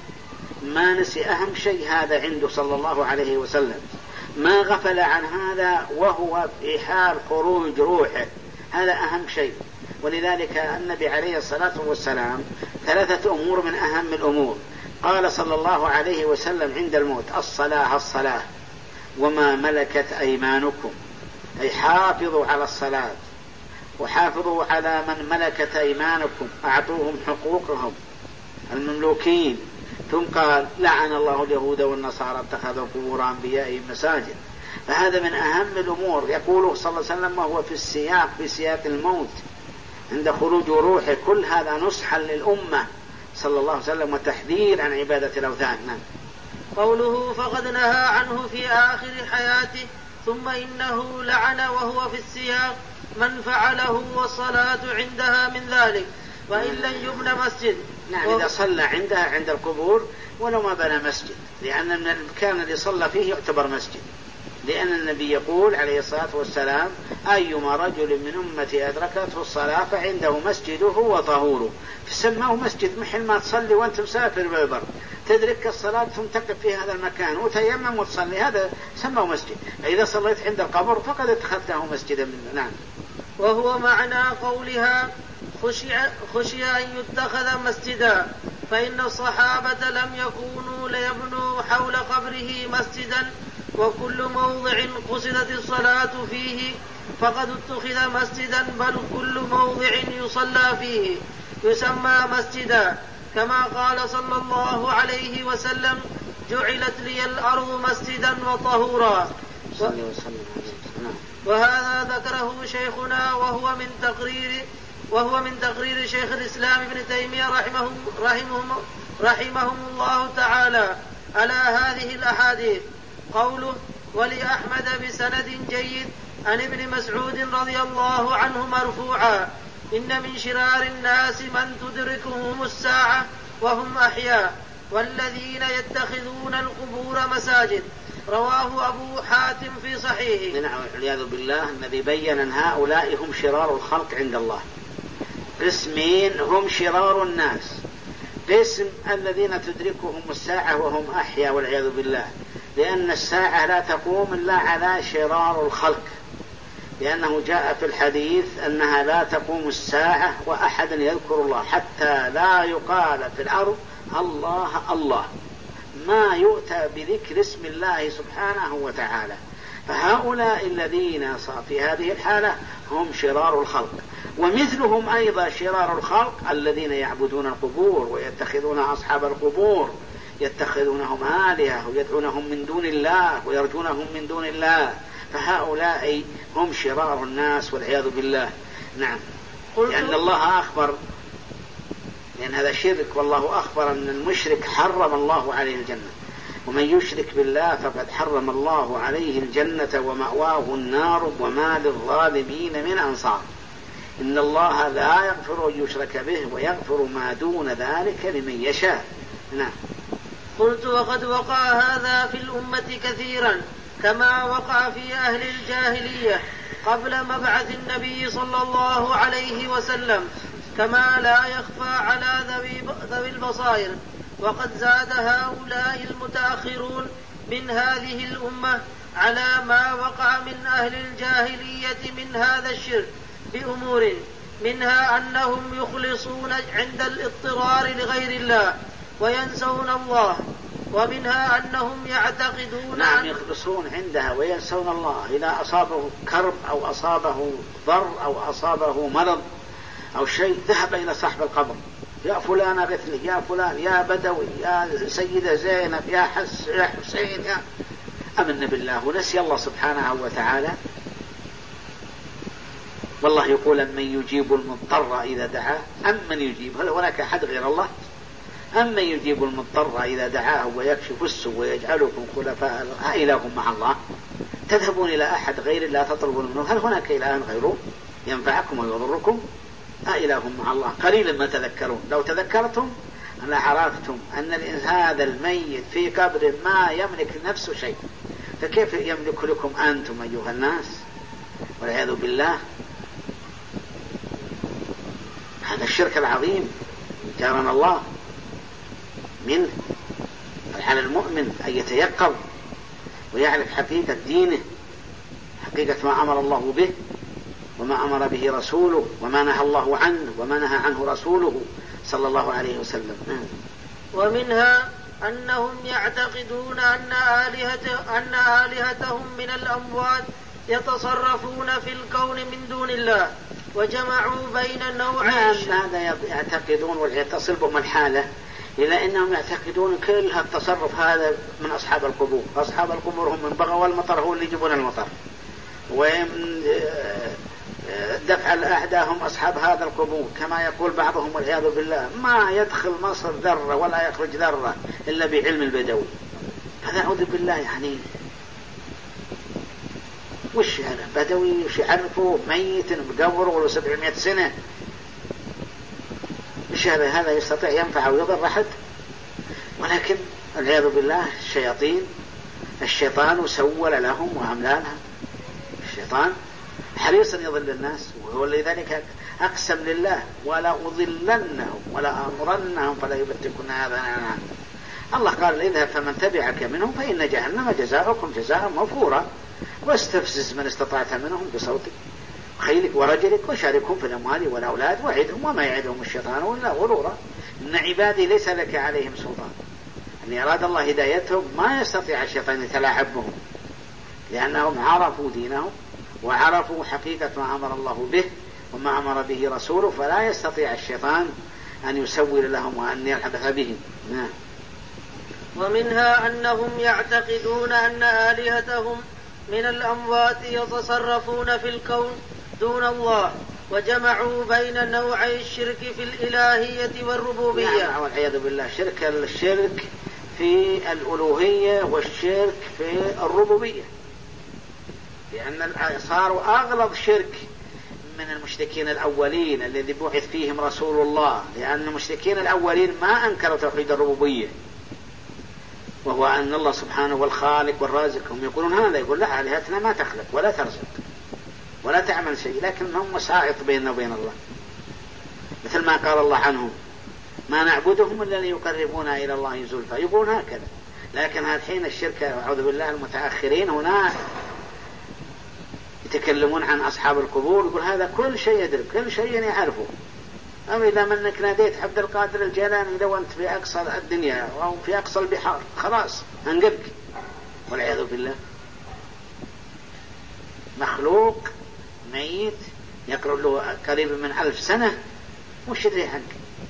ما نسي أهم شيء هذا عنده صلى الله عليه وسلم، ما غفل عن هذا وهو في حال خروج روحه، هذا أهم شيء. ولذلك النبي عليه الصلاة والسلام ثلاثة أمور من أهم الأمور. قال صلى الله عليه وسلم عند الموت: الصلاة الصلاة وما ملكت أيمانكم، أي حافظوا على الصلاة وحافظوا على من ملكت أيمانكم، أعطوهم حقوقهم المملوكين. ثم قال: لعن الله اليهود والنصارى اتخذوا قبور أنبيائهم مساجد. فهذا من أهم الأمور يقوله صلى الله عليه وسلم وهو في السياق في سياق الموت عند خروج روحه. كل هذا نصحا للأمة صلى الله عليه وسلم وتحذير عن عبادة الأوثان. نعم. قوله فقد نهى عنه في آخر حياته ثم إنه لعن وهو في السياق من فعله والصلاة عندها من ذلك وإن لم يبنى مسجد. نعم، إذا صلى عندها عند القبور ولو ما بنى مسجد، لأن المكان اللي صلى فيه يعتبر مسجد، لأن النبي يقول عليه الصلاة والسلام: أيما رجل من أمتي أدركته الصلاة فعنده مسجده وطهوره. فسماه مسجد، محل ما تصلي وأنت مسافر بالبر تدرك الصلاة ثم تقف في هذا المكان وتيمم وتصلي، هذا سماه مسجد. إذا صليت عند القبر فقد اتخذته مسجدا منه. نعم. وهو معنى قولها خشي, خشي أن يتخذ مسجدا، فإن الصحابة لم يكونوا ليبنوا حول قبره مسجدا، وكل موضع قصدت الصلاة فيه فقد اتخذ مسجدا، بل كل موضع يصلى فيه يسمى مسجدا، كما قال صلى الله عليه وسلم: جعلت لي الأرض مسجدا وطهورا. وهذا ذكره شيخنا وهو من تقرير وهو من تقرير شيخ الإسلام ابن تيمية رحمه رحمه رحمهم الله تعالى على هذه الأحاديث. قوله: ولأحمد بسند جيد عن ابن مسعود رضي الله عنه مرفوعا: إن من شرار الناس من تدركهم الساعة وهم أحياء والذين يتخذون القبور مساجد. رواه أبو حاتم في صحيحه. نعم، والعياذ بالله. النبي بين أن هؤلاء هم شرار الخلق عند الله. قسمين هم شرار الناس: قسم الذين تدركهم الساعة وهم أحياء والعياذ بالله، لأن الساعة لا تقوم إلا على شرار الخلق، لأنه جاء في الحديث أنها لا تقوم الساعة وأحد يذكر الله حتى لا يقال في الأرض الله الله، ما يؤتى بذكر اسم الله سبحانه وتعالى. فهؤلاء الذين صار في هذه الحالة هم شرار الخلق. ومثلهم أيضا شرار الخلق الذين يعبدون القبور ويتخذون أصحاب القبور يتخذونهم آلهة ويدعونهم من دون الله ويرجونهم من دون الله، فهؤلاء هم شرار الناس والعياذ بالله. نعم، لأن الله أخبر، لأن هذا شرك، والله أخبر أن المشرك حرم الله عليه الجنة، ومن يشرك بالله فقد حرم الله عليه الجنة ومأواه النار وما للظالمين من أنصار. إن الله لا يغفر أن يشرك به ويغفر ما دون ذلك لمن يشاء. نعم. قلت وقد وقع هذا في الأمة كثيرا كما وقع في أهل الجاهلية قبل مبعث النبي صلى الله عليه وسلم، كما لا يخفى على ذوي البصائر. وقد زاد هؤلاء المتأخرون من هذه الأمة على ما وقع من أهل الجاهلية من هذا الشرك بأمور، منها أنهم يخلصون عند الاضطرار لغير الله وينسون الله، ومنها أنهم يعتقدون نعم يخلصون عندها وينسون الله. إذا أصابه كرب أو أصابه ضر أو أصابه مرض أو شيء ذهب إلى صاحب القبر، يا فلان أغثني، يا فلان، يا بدوي، يا سيدة زينب، يا حس يا حسين، يا أمن بالله ونسي الله سبحانه وتعالى. والله يقول أمن يجيب المضطر إذا دعاه، أمن يجيب، هل هناك أحد غير الله؟ أمن يجيب المضطر إذا دعاه ويكشف السوء ويجعلكم خلفاء، أإله مع الله؟ تذهبون إلى أحد غير الله تطلبون منه، هل هناك إله غيره ينفعكم ويضركم؟ أإله مع الله؟ قليلا ما تذكرون. لو تذكرتم لعرفتم أن هذا الميت في قبر ما يملك نفسه شيء، فكيف يملك لكم أنتم أيها الناس؟ والعياذ بالله. هذا الشرك العظيم جارنا الله منه. على المؤمن أن يتيقظ ويعرف حقيقة دينه، حقيقة ما أمر الله به وما أمر به رسوله وما نهى الله عنه وما نهى عنه رسوله صلى الله عليه وسلم. ومنها أنهم يعتقدون أن آلهة أن آلهتهم من الأموات يتصرفون في الكون من دون الله، وجمعوا بين النوعين. هذا يعتقدون ويتصل بهم الحالة إلى أنهم يعتقدون كل هالتصرف هذا من أصحاب القبور. أصحاب القبور هم من بغوا المطر، هو اللي يجيبون المطر، ومن دفع الأعداء هم أصحاب هذا القبور، كما يقول بعضهم والعياذ بالله ما يدخل مصر ذرة ولا يخرج ذرة إلا بعلم البدوي. هذا أعوذ بالله، يعني وش هذا بدوي وش يعرفه ميت مقبره ولو سبعمائة سنة؟ وش هذا؟ هذا يستطيع ينفع ويضر أحد؟ ولكن العياذ بالله الشياطين، الشيطان سول لهم وأملى لهم. الشيطان حريصا يضل الناس، وهو لذلك أقسم لله ولا أضلنهم ولا أمرنهم فلا يبتكن آذانهم. الله قال اذهب فمن تبعك منهم فإن جهنم جزاؤكم جزاء موفورا، واستفزز من استطعت منهم بصوتك وخيلك ورجلك وشاركهم في الأموال والأولاد وعدهم وما يعدهم الشيطان إلا غرورا. إن عبادي ليس لك عليهم سلطان. أن أراد الله هدايتهم ما يستطيع الشيطان يتلاعب بهم، لأنهم عرفوا دينهم وعرفوا حقيقة ما أمر الله به وما أمر به رسوله، فلا يستطيع الشيطان أن يسول لهم وأن يلعب بهم. نعم. ومنها أنهم يعتقدون أن آلهتهم من الأموات يتصرفون في الكون دون الله، وجمعوا بين نوعي الشرك في الإلهية والربوبية. نعم والعياذ بالله. شرك الشرك في الألوهية والشرك في الربوبية، لأن صاروا أغلظ شرك من المشركين الأولين الذي بعث فيهم رسول الله، لأن المشركين الأولين ما أنكروا توحيد الربوبية، وهو أن الله سبحانه والخالق والرازق. هم يقولون هذا، يقول لا، آلهتنا ما تخلق ولا ترزق ولا تعمل شيء، لكنهم وسائط بيننا وبين الله، مثل ما قال الله عنهم ما نعبدهم إلا ليقربونا إلى الله زلفى. يقولون هكذا، لكن الحين الشرك أعوذ بالله المتأخرين هنا يتكلمون عن أصحاب القبور، يقول هذا كل شيء يدرك، كل شيء يعرفه. أما إذا منك ناديت عبد القادر الجيلاني لو أنت في أقصى الدنيا أو في أقصى البحار خلاص أنقذك، والعياذ بالله. مخلوق ميت يقرب له قريب من ألف سنة، وش يدري عنك؟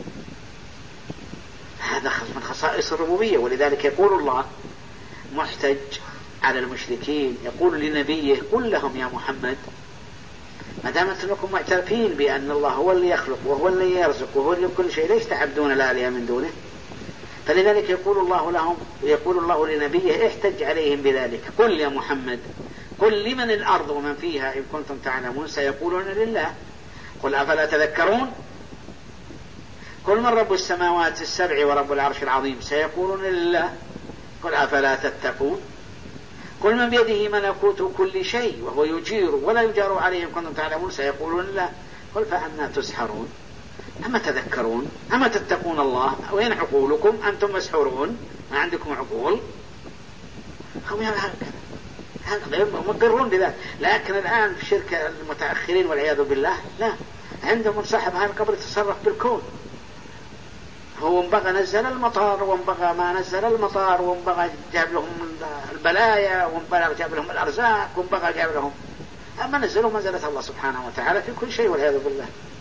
هذا من خصائص الربوبية. ولذلك يقول الله محتج على المشركين، يقول لنبيه قل لهم يا محمد ما دامت لكم معترفين بأن الله هو اللي يخلق وهو اللي يرزق وهو اللي كل شيء، ليش تعبدون الآلهة من دونه؟ فلذلك يقول الله لهم، يقول الله لنبيه احتج عليهم بذلك، قل يا محمد قل لمن الأرض ومن فيها إن كنتم تعلمون سيقولون لله قل أفلا تذكرون. قل من رب السماوات السبع ورب العرش العظيم سيقولون لله قل أفلا تتقون. قل من بيده ملكوت كل شيء وهو يجير ولا يجار عليه إن كنتم تعلمون سيقولون لله قل فأنا تسحرون أما تذكرون أما تتقون الله وين عقولكم أنتم مسحورون ما عندكم عقول. هم هكذا مقرون بذلك. لكن الآن في شرك المتأخرين والعياذ بالله لا، عندهم صاحب هذا القبر يتصرف بالكون، هو انبغى نزل المطار وانبغى ما نزل المطار وانبغى جاب لهم البلايا وانبغى جاب لهم الأرزاق وانبغى جاب لهم، أما نزلوا منزلة الله سبحانه وتعالى في كل شيء والعياذ بالله.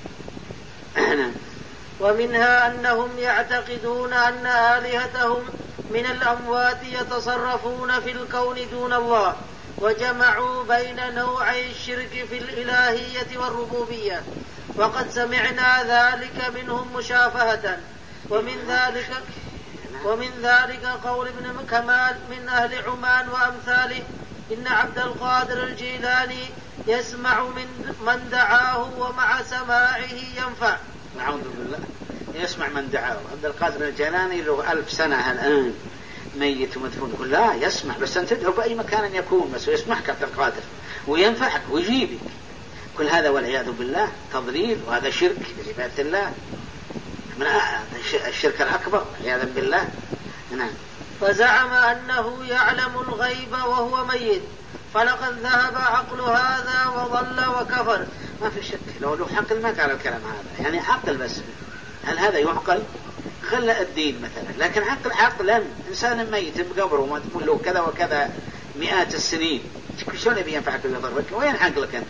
ومنها أنهم يعتقدون أن آلهتهم من الأموات يتصرفون في الكون دون الله، وجمعوا بين نوعي الشرك في الإلهية والربوبية، وقد سمعنا ذلك منهم مشافهة. ومن ذلك ومن ذلك قول ابن كمال من أهل عمان وأمثاله إن عبد القادر الجيلاني يسمع من من دعاه ومع سماعه ينفع. نعوذ بالله. يسمع من دعاه. عبد القادر الجيلاني له ألف سنة الآن ميت ومدفون، يقول لا يسمع بس أن تدعو بأي مكان يكون بس يسمعك عبد القادر وينفعك ويجيبك. كل هذا والعياذ بالله تضليل، وهذا شرك بعبادة الله من الشرك الأكبر والعياذ بالله. نعم. فزعم أنه يعلم الغيب وهو ميت، فلقد ذهب عقل هذا وضل وكفر. ما في شك لو له عقل ما قال الكلام هذا، يعني عقل بس. هل هذا يعقل؟ خلى الدين مثلا، لكن عقل عقلا إنسان ميت بقبره وما تقول له كذا وكذا مئات السنين شلون يبي ينفعك ويضرك؟ وين عقلك أنت؟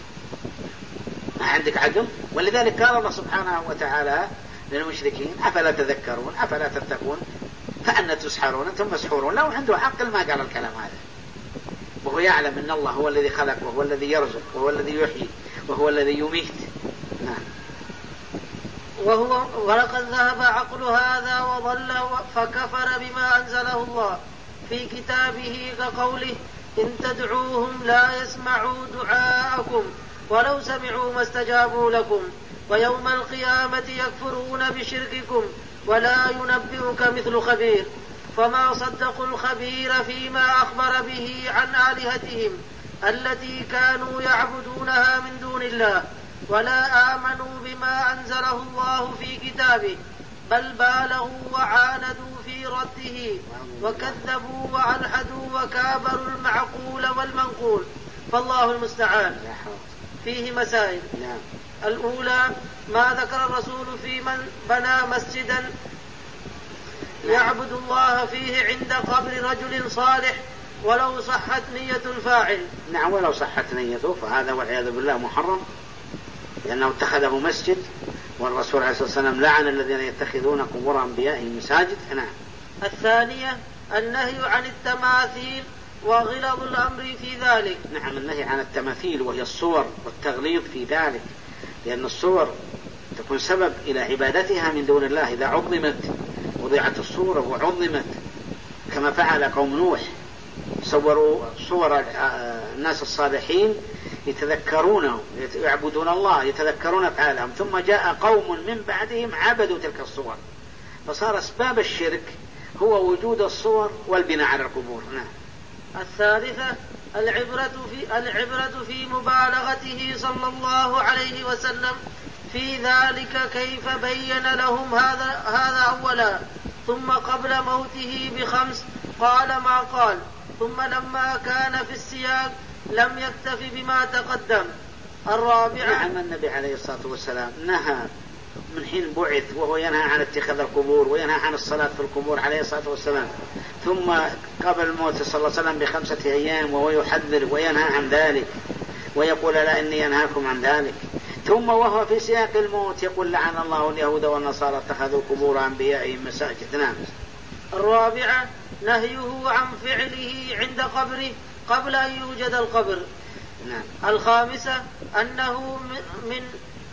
ما عندك عقل. ولذلك قال الله سبحانه وتعالى للمشركين أفلا تذكرون أفلا تتقون فأنا تسحرون أنتم مسحورون. لو عنده عقل ما قال الكلام هذا، وهو يعلم أن الله هو الذي خلق وهو الذي يرزق وهو الذي يحيي وهو الذي يميت. نعم. وهو ولقد ذهب عقل هذا وضل فكفر بما أنزله الله في كتابه كقوله إن تدعوهم لا يسمعوا دعاءكم ولو سمعوا ما استجابوا لكم ويوم القيامة يكفرون بشرككم ولا ينبئك مثل خبير. فما صدقوا الخبير فيما أخبر به عن آلهتهم التي كانوا يعبدونها من دون الله، ولا آمنوا بما أنزله الله في كتابه، بل بالغوا وعاندوا في رده وكذبوا وألحدوا وكابروا المعقول والمنقول. فالله المستعان. فيه مسائل. الأولى ما ذكر الرسول في من بنى مسجدا يعبد الله فيه عند قبر رجل صالح ولو صحت نية الفاعل. نعم ولو صحت نيته فهذا والعياذ بالله محرم، لأنه اتخذه مسجد، والرسول عليه الصلاة والسلام لعن الذين يتخذون قبور أنبيائهم مساجد. نعم. الثانية النهي عن التماثيل وغلظ الأمر في ذلك. نعم النهي عن التماثيل وهي الصور والتغليظ في ذلك، لأن الصور تكون سبب إلى عبادتها من دون الله. إذا عظمت وضعت الصورة وعظمت كما فعل قوم نوح، صوروا صور الناس الصالحين يتذكرونه يعبدون الله يتذكرون أفعالهم، ثم جاء قوم من بعدهم عبدوا تلك الصور، فصار أسباب الشرك هو وجود الصور والبناء على القبور. نعم. الثالثة العبرة في العبرة في مبالغته صلى الله عليه وسلم في ذلك، كيف بين لهم هذا هذا أولا، ثم قبل موته بخمس قال ما قال، ثم لما كان في السياق لم يكتف بما تقدم. الرابعة نعم النبي عليه الصلاة والسلام نهى من حين بعث وهو ينهى عن اتخاذ القبور وينهى عن الصلاة في القبور عليه الصلاة والسلام، ثم قبل الموت صلى الله عليه وسلم بخمسة أيام وهو يحذر وينهى عن ذلك، ويقول لا إني أنهاكم عن ذلك. ثم وهو في سياق الموت يقول لعن الله اليهود والنصارى اتخذوا قبور أنبيائهم مساجد. نعم. الرابعة نهيه عن فعله عند قبره قبل أن يوجد القبر. نعم. الخامسة أنه من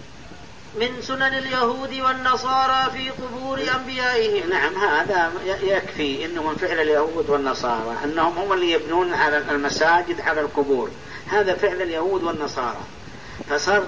من سنن اليهود والنصارى في قبور أنبيائهم. نعم هذا يكفي إنه من فعل اليهود والنصارى أنهم هم اللي يبنون على المساجد على القبور، هذا فعل اليهود والنصارى. فصار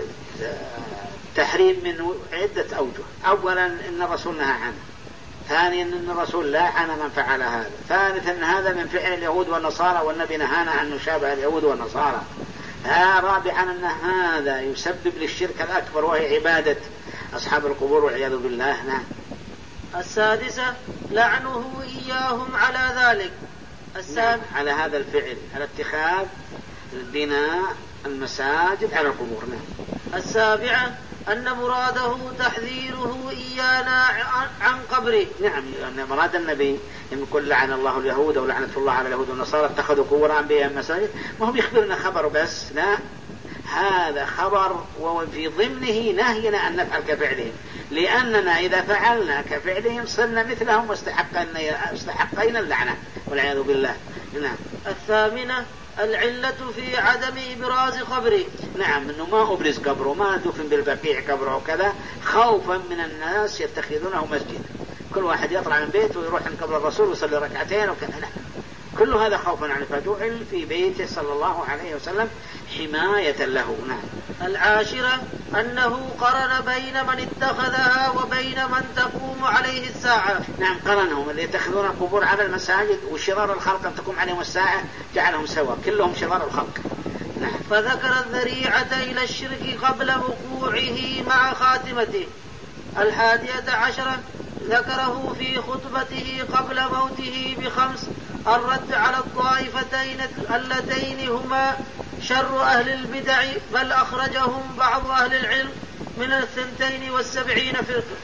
تحريم من عدة أوجه. أولا إن الرسول نهى عنه، ثانيا إن الرسول لا عن من فعل هذا، ثالثا إن هذا من فعل اليهود والنصارى والنبي نهانا أن نشابه اليهود والنصارى، رابعا أن هذا يسبب للشرك الأكبر وهي عبادة أصحاب القبور والعياذ بالله. نعم. السادسة لعنه إياهم على ذلك. نعم. على هذا الفعل، على اتخاذ بناء المساجد على القبور. نعم. السابعة أن مراده تحذيره إيانا عن قبره. نعم أن مراد النبي يقول لعن الله اليهود أو لعنة الله على اليهود والنصارى اتخذوا قبور أنبيائهم مساجد، ما هو يخبرنا خبر بس، لا، هذا خبر وفي ضمنه نهينا أن نفعل كفعلهم، لأننا إذا فعلنا كفعلهم صرنا مثلهم واستحقينا اللعنة والعياذ بالله. نعم. الثامنة العلة في عدم إبراز قبره. نعم إنه ما أبرز قبره، ما دفن بالبقيع قبره وكذا، خوفا من الناس يتخذونه مسجد، كل واحد يطلع من بيته ويروح عند قبر الرسول ويصلي ركعتين وكذا، لا، كل هذا خوفا عنه، فجعل في بيته صلى الله عليه وسلم حماية له. نعم. العاشرة أنه قرن بين من اتخذها وبين من تقوم عليه الساعة. نعم قرنهم، اللي يتخذون القبور على المساجد وشرار الخلق أن تقوم عليهم الساعة جعلهم سوا، كلهم شرار الخلق. نعم. فذكر الذريعة إلى الشرك قبل وقوعه مع خاتمته. الحادية عشرة ذكره في خطبته قبل موته بخمس، الرد على الطائفتين اللتين هما شر أهل البدع، بل أخرجهم بعض أهل العلم من الثنتين والسبعين فرقة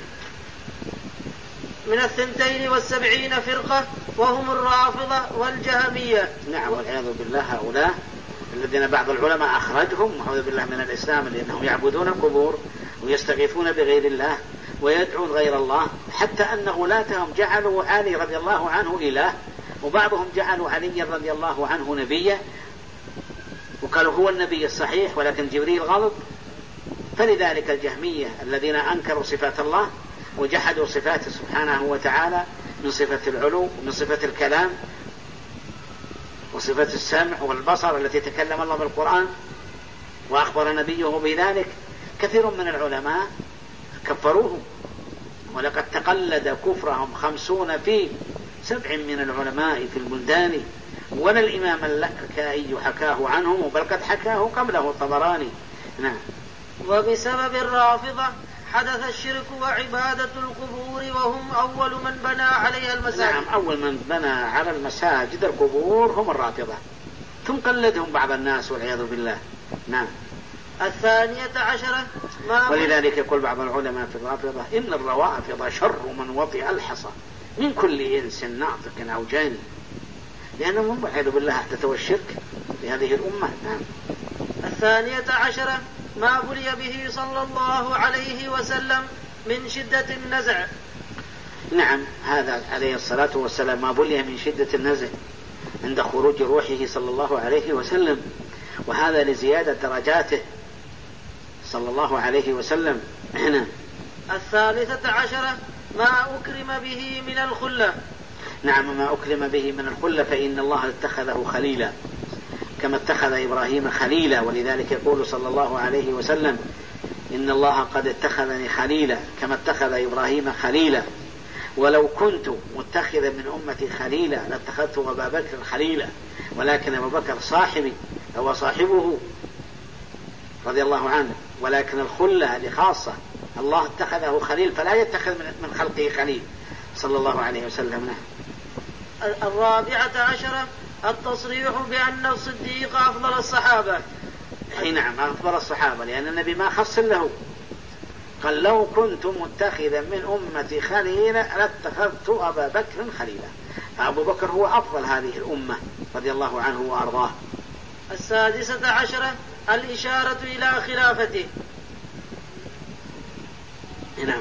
من الثنتين والسبعين فرقة وهم الرافضة والجهمية. نعم والعياذ بالله، هؤلاء الذين بعض العلماء أخرجهم نعوذ بالله من الإسلام، لأنهم يعبدون القبور ويستغيثون بغير الله ويدعون غير الله، حتى أن غلاتهم جعلوا علي رضي الله عنه إله، وبعضهم جعلوا علي رضي الله عنه نبيا، وقالوا هو النبي الصحيح ولكن جبريل غلط. فلذلك الجهمية الذين أنكروا صفات الله وجحدوا صفاته سبحانه وتعالى من صفة العلو ومن صفة الكلام وصفة السمع والبصر التي تكلم الله بالقرآن وأخبر نبيه بذلك، كثير من العلماء كفروهم، ولقد تقلد كفرهم خمسون في سبع من العلماء في البلدان، ولا الإمام اللأكائي حكاه عنهم، بل قد حكاه قبله الطبراني. نعم. وبسبب الرافضة حدث الشرك وعبادة القبور، وهم أول من بنى عليها المساجد. نعم أول من بنى على المساجد القبور هم الرافضة، ثم قلدهم بعض الناس والعياذ بالله. نعم. الثانية عشرة ما ولذلك يقول بعض العلماء في الرافضة إن الروافض شر من وطئ الحصى من كل إنس ناطق أو جاني، لأنهم والعياذ بالله احدثوا الشرك لهذه الأمة. نعم. الثانية عشرة ما بلي به صلى الله عليه وسلم من شدة النزع. نعم هذا عليه الصلاة والسلام ما بلي من شدة النزع عند خروج روحه صلى الله عليه وسلم، وهذا لزيادة درجاته صلى الله عليه وسلم. هنا. الثالثة عشرة ما أكرم به من الخلة. نعم ما أكرم به من الخلة، فإن الله اتخذه خليلا كما اتخذ إبراهيم خليلا، ولذلك يقول صلى الله عليه وسلم إن الله قد اتخذني خليلا كما اتخذ إبراهيم خليلا، ولو كنت متخذا من أمتي خليلا لاتخذت أبا بكر خليلا، ولكن أبو بكر صاحبي هو صاحبه رضي الله عنه، ولكن الخلة لخاصة، الله اتخذه خليل فلا يتخذ من خلقه خليل صلى الله عليه وسلم. الرابعة عشرة التصريح بأن الصديق أفضل الصحابة. أي نعم أفضل الصحابة، لأن النبي ما خص له، قال لو كنت متخذا من أمتي خليلا لاتخذت أبا بكر خليلا، فأبو بكر هو أفضل هذه الأمة رضي الله عنه وأرضاه. السادسة عشرة الإشارة إلى خلافته. نعم.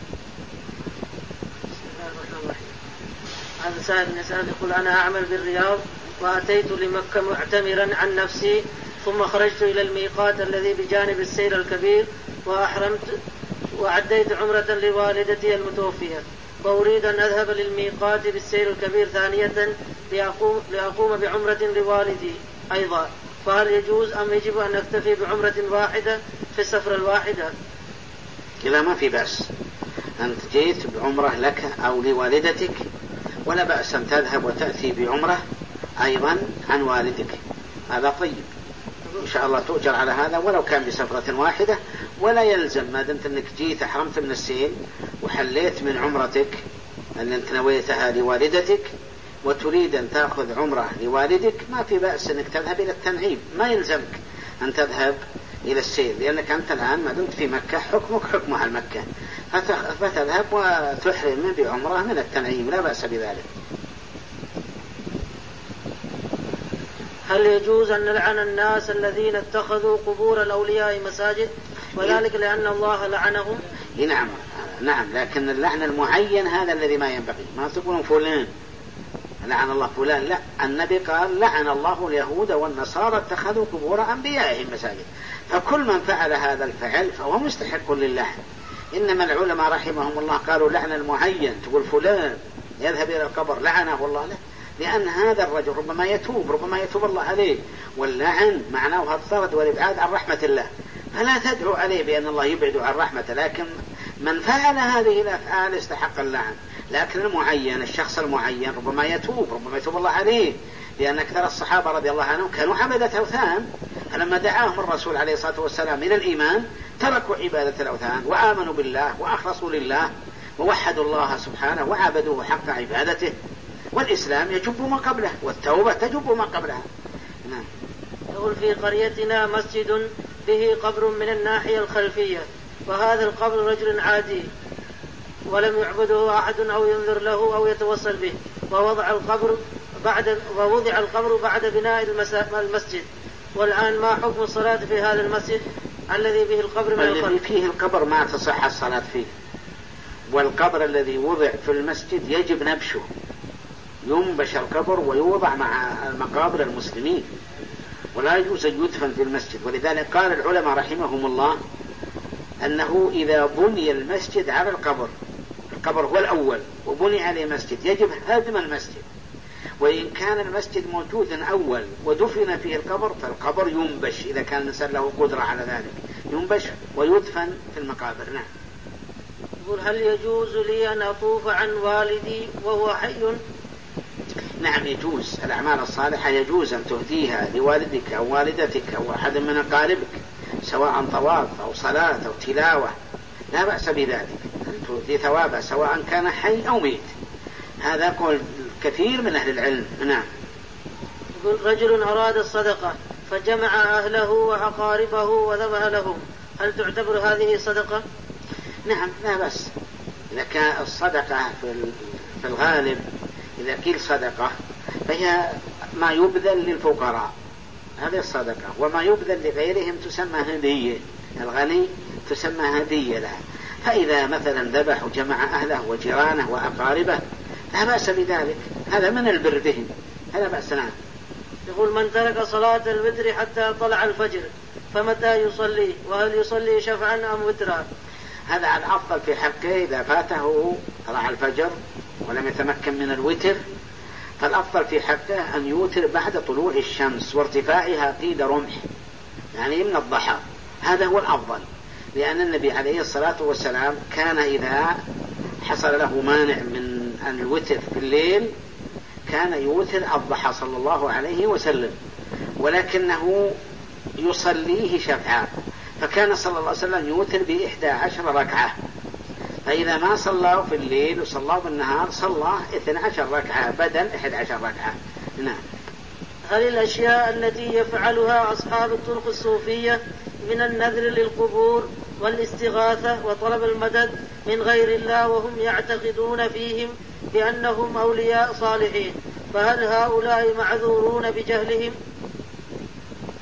هذا سائل يسأل يقول أنا أعمل بالرياض وأتيت لمكة معتمرا عن نفسي ثم خرجت إلى الميقات الذي بجانب السيل الكبير وأحرمت وعديت عمرة لوالدتي المتوفية وأريد أن أذهب للميقات بالسيل الكبير ثانية لأقوم, لأقوم بعمرة لوالدي أيضا، فهل يجوز أم يجب أن نكتفي بعمرة واحدة في السفرة الواحدة؟ لا، ما في بأس. أنت جيت بعمرة لك أو لوالدتك ولا بأس أن تذهب وتأتي بعمرة أيضا عن والدك، هذا طيب إن شاء الله تؤجر على هذا ولو كان بسفرة واحدة، ولا يلزم ما دمت أنك جيت أحرمت من السيل وحليت من عمرتك أن أنت نويتها لوالدتك وتريد أن تأخذ عمرة لوالدك، ما في بأس أنك تذهب إلى التنعيم، ما يلزمك أن تذهب إلى السيل، لأنك أنت الآن ما دمت في مكة حكمك حكم أهل مكة، فتذهب وتحرم بعمرة من التنعيم، لا بأس بذلك. هل يجوز أن نلعن الناس الذين اتخذوا قبور الأولياء مساجد وذلك لأن الله لعنهم؟ نعم نعم، لكن اللعن المعين هذا الذي ما ينبغي، ما تقولون فلان لعن الله فلان، لا، النبي قال لعن الله اليهود والنصارى اتخذوا قبور أنبيائهم مساجد، فكل من فعل هذا الفعل فهو مستحق للعن. إنما العلماء رحمهم الله قالوا لعن المعين، تقول فلان يذهب إلى القبر لعنه الله له، لأن هذا الرجل ربما يتوب ربما يتوب الله عليه، واللعن معناه الطرد والإبعاد عن رحمة الله، فلا تدعو عليه بأن الله يبعد عن رحمته، لكن من فعل هذه الأفعال استحق اللعن. لكن المعين الشخص المعين ربما يتوب ربما يتوب الله عليه، لأن أكثر الصحابة رضي الله عنهم كانوا عبدة أوثان، فلما دعاهم الرسول عليه الصلاة والسلام إلى الإيمان تركوا عبادة الأوثان وآمنوا بالله وأخلصوا لله ووحدوا الله سبحانه وعبدوه حق عبادته، والإسلام يجب ما قبله والتوبة تجب ما قبلها. نعم. يقول في قريتنا مسجد به قبر من الناحية الخلفية، وهذا القبر رجل عادي ولم يعبده أحد أو ينذر له أو يتوصل به، ووضع القبر بعد ووضع القبر بعد بناء المسجد، والآن ما حكم الصلاة في هذا المسجد الذي به القبر من الخلف؟ الذي فيه القبر ما تصح الصلاة فيه، والقبر الذي وضع في المسجد يجب نبشه، ينبش القبر ويوضع مع مقابر المسلمين، ولا يجوز أن يدفن في المسجد. ولذلك قال العلماء رحمهم الله أنه إذا بني المسجد على القبر، القبر هو الأول وبني عليه مسجد، يجب هدم المسجد، وإن كان المسجد موجودا أول ودفن فيه القبر فالقبر ينبش إذا كان الإنسان له قدرة على ذلك، ينبش ويدفن في المقابر. نعم. يقول هل يجوز لي أن أطوف عن والدي وهو حي؟ نعم يجوز، الأعمال الصالحة يجوز أن تهديها لوالدك أو والدتك أو أحد من أقاربك، سواء طواف أو صلاة أو تلاوة، لا بأس بذلك، أن تهدي ثوابه سواء كان حي أو ميت، هذا قول كثير من أهل العلم. نعم. يقول رجل أراد الصدقة فجمع أهله وأقاربه وذبح لهم، هل تعتبر هذه صدقة؟ نعم لا بأس، إذا كان الصدقة في الغالب إذا قيل صدقة فهي ما يبذل للفقراء، هذه الصدقة، وما يبذل لغيرهم تسمى هدية، الغني تسمى هدية له، فإذا مثلا ذبح وجمع أهله وجيرانه وأقاربه لا بأس بذلك، هذا من البر بهم، هذا بأس. نعم. يقول من ترك صلاة الوتر حتى طلع الفجر فمتى يصلي، وهل يصلي شفعا أم وترا؟ هذا على الأفضل في حقه، إذا فاته طلع الفجر ولم يتمكن من الوتر فالأفضل في حقه أن يوتر بعد طلوع الشمس وارتفاعها قيد رمح، يعني من الضحى، هذا هو الأفضل، لأن النبي عليه الصلاة والسلام كان إذا حصل له مانع من الوتر في الليل كان يوتر الضحى صلى الله عليه وسلم، ولكنه يصليه شفعا، فكان صلى الله عليه وسلم يوتر بإحدى عشر ركعة، فإذا ما صلاه في الليل وصلاه بالنهار صلاه اثنى عشر ركعة بدل إحدى عشر ركعة. نعم. هل الأشياء التي يفعلها أصحاب الطرق الصوفية من النذر للقبور والاستغاثة وطلب المدد من غير الله وهم يعتقدون فيهم بأنهم أولياء صالحين، فهل هؤلاء معذورون بجهلهم؟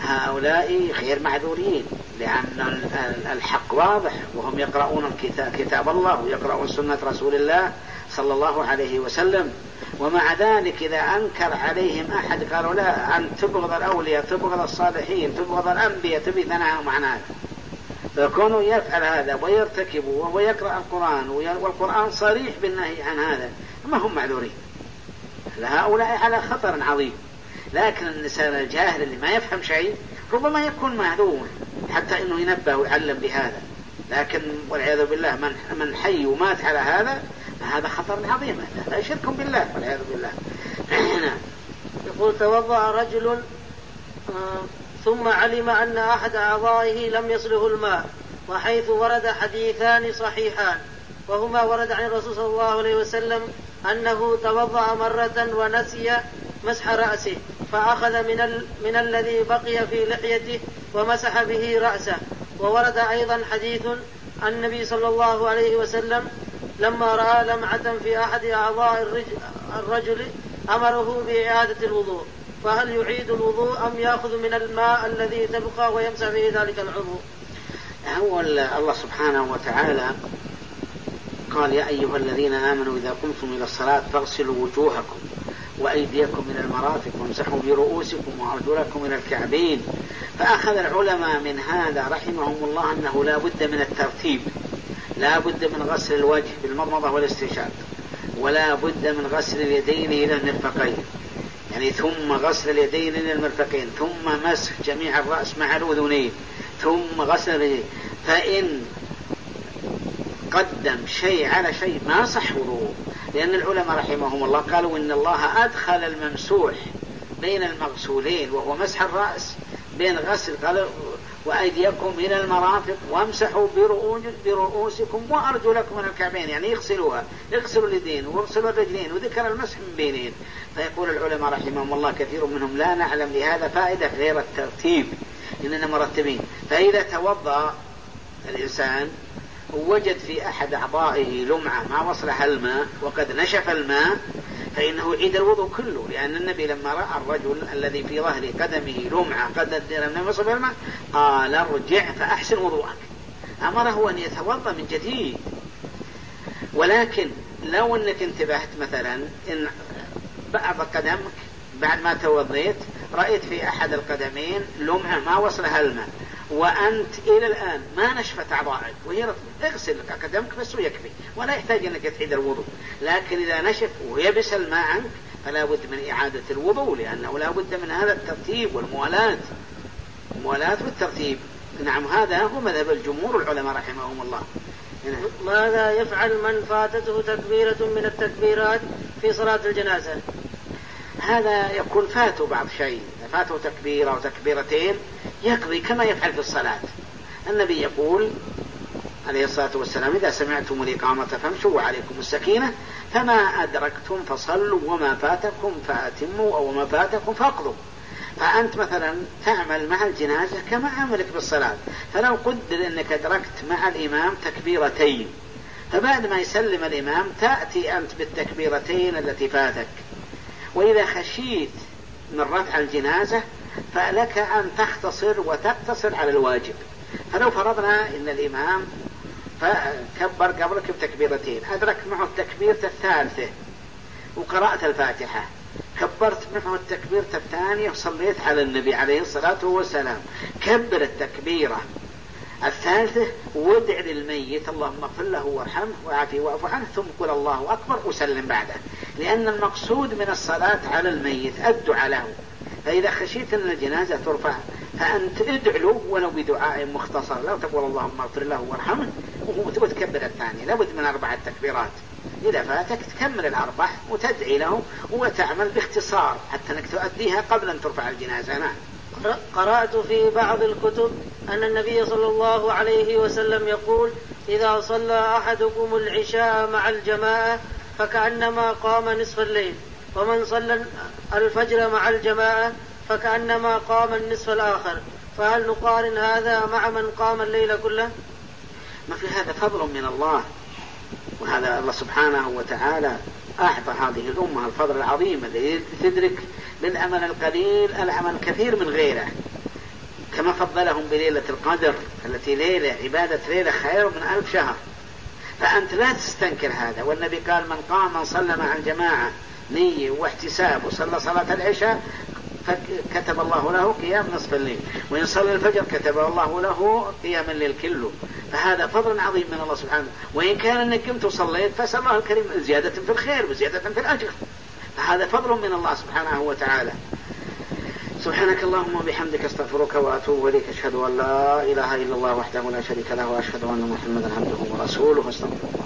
هؤلاء غير معذورين، لأن الحق واضح وهم يقرؤون الكتاب كتاب الله ويقرؤون سنة رسول الله صلى الله عليه وسلم. ومع ذلك إذا أنكر عليهم أحد قالوا لا، أن تبغض الأولياء، تبغض الصالحين، تبغض الأنبياء، تبي ثناهم عن هذا، فيكونوا يفعل هذا ويرتكبوا ويقرأ القرآن والقرآن صريح بالنهي عن هذا، ما هم معذورين. هؤلاء على خطر عظيم. لكن الإنسان الجاهل اللي ما يفهم شيء ربما يكون معذور حتى إنه ينبه ويعلم بهذا، لكن والعياذ بالله من من حي ومات على هذا هذا خطر عظيم، هذا شرك بالله والعياذ بالله. يقول توضأ رجل ثم علم أن أحد أعضائه لم يصله الماء، وحيث ورد حديثان صحيحان وهما ورد عن الرسول صلى الله عليه وسلم أنه توضأ مرة ونسي مسح رأسه فأخذ من, ال... من الذي بقي في لحيته ومسح به رأسه. وورد أيضا حديث عن النبي صلى الله عليه وسلم لما رأى لمعة في أحد أعضاء الرجل أمره بإعادة الوضوء، فهل يعيد الوضوء أم يأخذ من الماء الذي تبقى ويمسح به ذلك العضو؟ هو الله سبحانه وتعالى قال يا أيها الذين آمنوا إذا قمتم إلى الصلاة فاغسلوا وجوهكم وأيديكم من المرافق وامسحوا برؤوسكم وأرجلكم إلى الكعبين. فأخذ العلماء من هذا رحمهم الله أنه لا بد من الترتيب، لا بد من غسل الوجه بالمضمضة والاستنشاق، ولا بد من غسل اليدين إلى المرفقين، يعني ثم غسل اليدين إلى المرفقين، ثم مسح جميع الرأس مع الأذنين، ثم غسل اليدين. فإن قدم شيء على شيء ما صح وضوء، لأن العلماء رحمهم الله قالوا إن الله أدخل الممسوح بين المغسولين وهو مسح الرأس بين غسل، قال وأيديكم إلى المرافق وامسحوا برؤوسكم وأرجلكم من الكعبين، يعني يغسلوها، يغسلوا اليدين ويغسلوا الرجلين، وذكر المسح من بينين. فيقول العلماء رحمهم الله كثير منهم لا نعلم لهذا فائدة غير الترتيب، إننا مرتبين. فإذا توضأ الإنسان ووجد في أحد أعضائه لمعة ما وصلها الماء وقد نشف الماء فإنه يعيد الوضوء كله، لأن النبي لما رأى الرجل الذي في ظهر قدمه لمعة قد لم يصب الماء قال ارجع فأحسن وضوءك، أمره أن يتوضأ من جديد. ولكن لو أنك انتبهت مثلا إن بعض قدمك بعد ما توضيت رأيت في أحد القدمين لمعة ما وصلها الماء وأنت إلى الآن ما نشفت أعضائك وهي رطبة، اغسل لك قدمك بس ويكفي، ولا يحتاج أنك تعيد الوضوء. لكن إذا نشف ويبس الماء عنك فلا بد من إعادة الوضوء، لأنه لا بد من هذا الترتيب والموالاة، الموالاة والترتيب. نعم، هذا هو مذهب الجمهور العلماء رحمهم الله. ماذا يفعل من فاتته تكبيرة من التكبيرات في صلاة الجنازة؟ هذا يكون فاته بعض شيء، فاته تكبيرة أو تكبيرتين يقضي كما يفعل في الصلاة. النبي يقول عليه الصلاة والسلام إذا سمعتم الإقامة فامشوا وعليكم السكينة، فما أدركتم فصلوا وما فاتكم فأتموا أو ما فاتكم فاقضوا. فأنت مثلا تعمل مع الجنازة كما عملك بالصلاة، فلو قدر أنك أدركت مع الإمام تكبيرتين، فبعد ما يسلم الإمام تأتي أنت بالتكبيرتين التي فاتك. وإذا خشيت من رفع الجنازة فلك أن تختصر وتقتصر على الواجب. فلو فرضنا إن الإمام فكبر قبلك بتكبيرتين، أدركت معه التكبيرة الثالثة وقرأت الفاتحة، كبرت معه التكبيرة الثانية وصليت على النبي عليه الصلاة والسلام، كبر التكبيرة الثالثة وادع للميت اللهم اغفر له وارحمه وعافيه واعف عنه، ثم قل الله أكبر وسلم بعده، لأن المقصود من الصلاة على الميت الدعاء له. فإذا خشيت أن الجنازة ترفع فأنت ادع له ولو بدعاء مختصر، لا تقول اللهم اغفر له وارحمه وتكبر الثانية، لابد من أربعة تكبيرات. إذا فاتك تكمل الأربع وتدعي له وتعمل باختصار حتى أنك تؤديها قبل أن ترفع الجنازة. نعم. قرأت في بعض الكتب أن النبي صلى الله عليه وسلم يقول إذا صلى أحدكم العشاء مع الجماعة فكأنما قام نصف الليل، ومن صلى الفجر مع الجماعة فكأنما قام النصف الآخر، فهل نقارن هذا مع من قام الليل كله؟ ما في هذا فضل من الله، وهذا الله سبحانه وتعالى أعطى هذه الأمة الفضل العظيم الذي تدرك بالأمل القليل العمل الكثير من غيره. كما فضلهم بليلة القدر التي ليلة عبادة ليلة خير من ألف شهر. فأنت لا تستنكر هذا. والنبي قال من قام من صلى مع الجماعة نية واحتساب وصلى صلاة العشاء فكتب الله له قيام نصف الليل، وإن صلى الفجر كتب الله له قيام الليل كله. فهذا فضل عظيم من الله سبحانه. وإن كان أنك قمت وصليت فأسأل الله الكريم زيادة في الخير وزيادة في الأجر، فهذا فضل من الله سبحانه وتعالى. سبحانك اللهم وبحمدك استغفرك وأتوب إليك. أشهد أن لا إله إلا الله وحده لا شريك له وأشهد أن محمدا عبده ورسوله. استغفر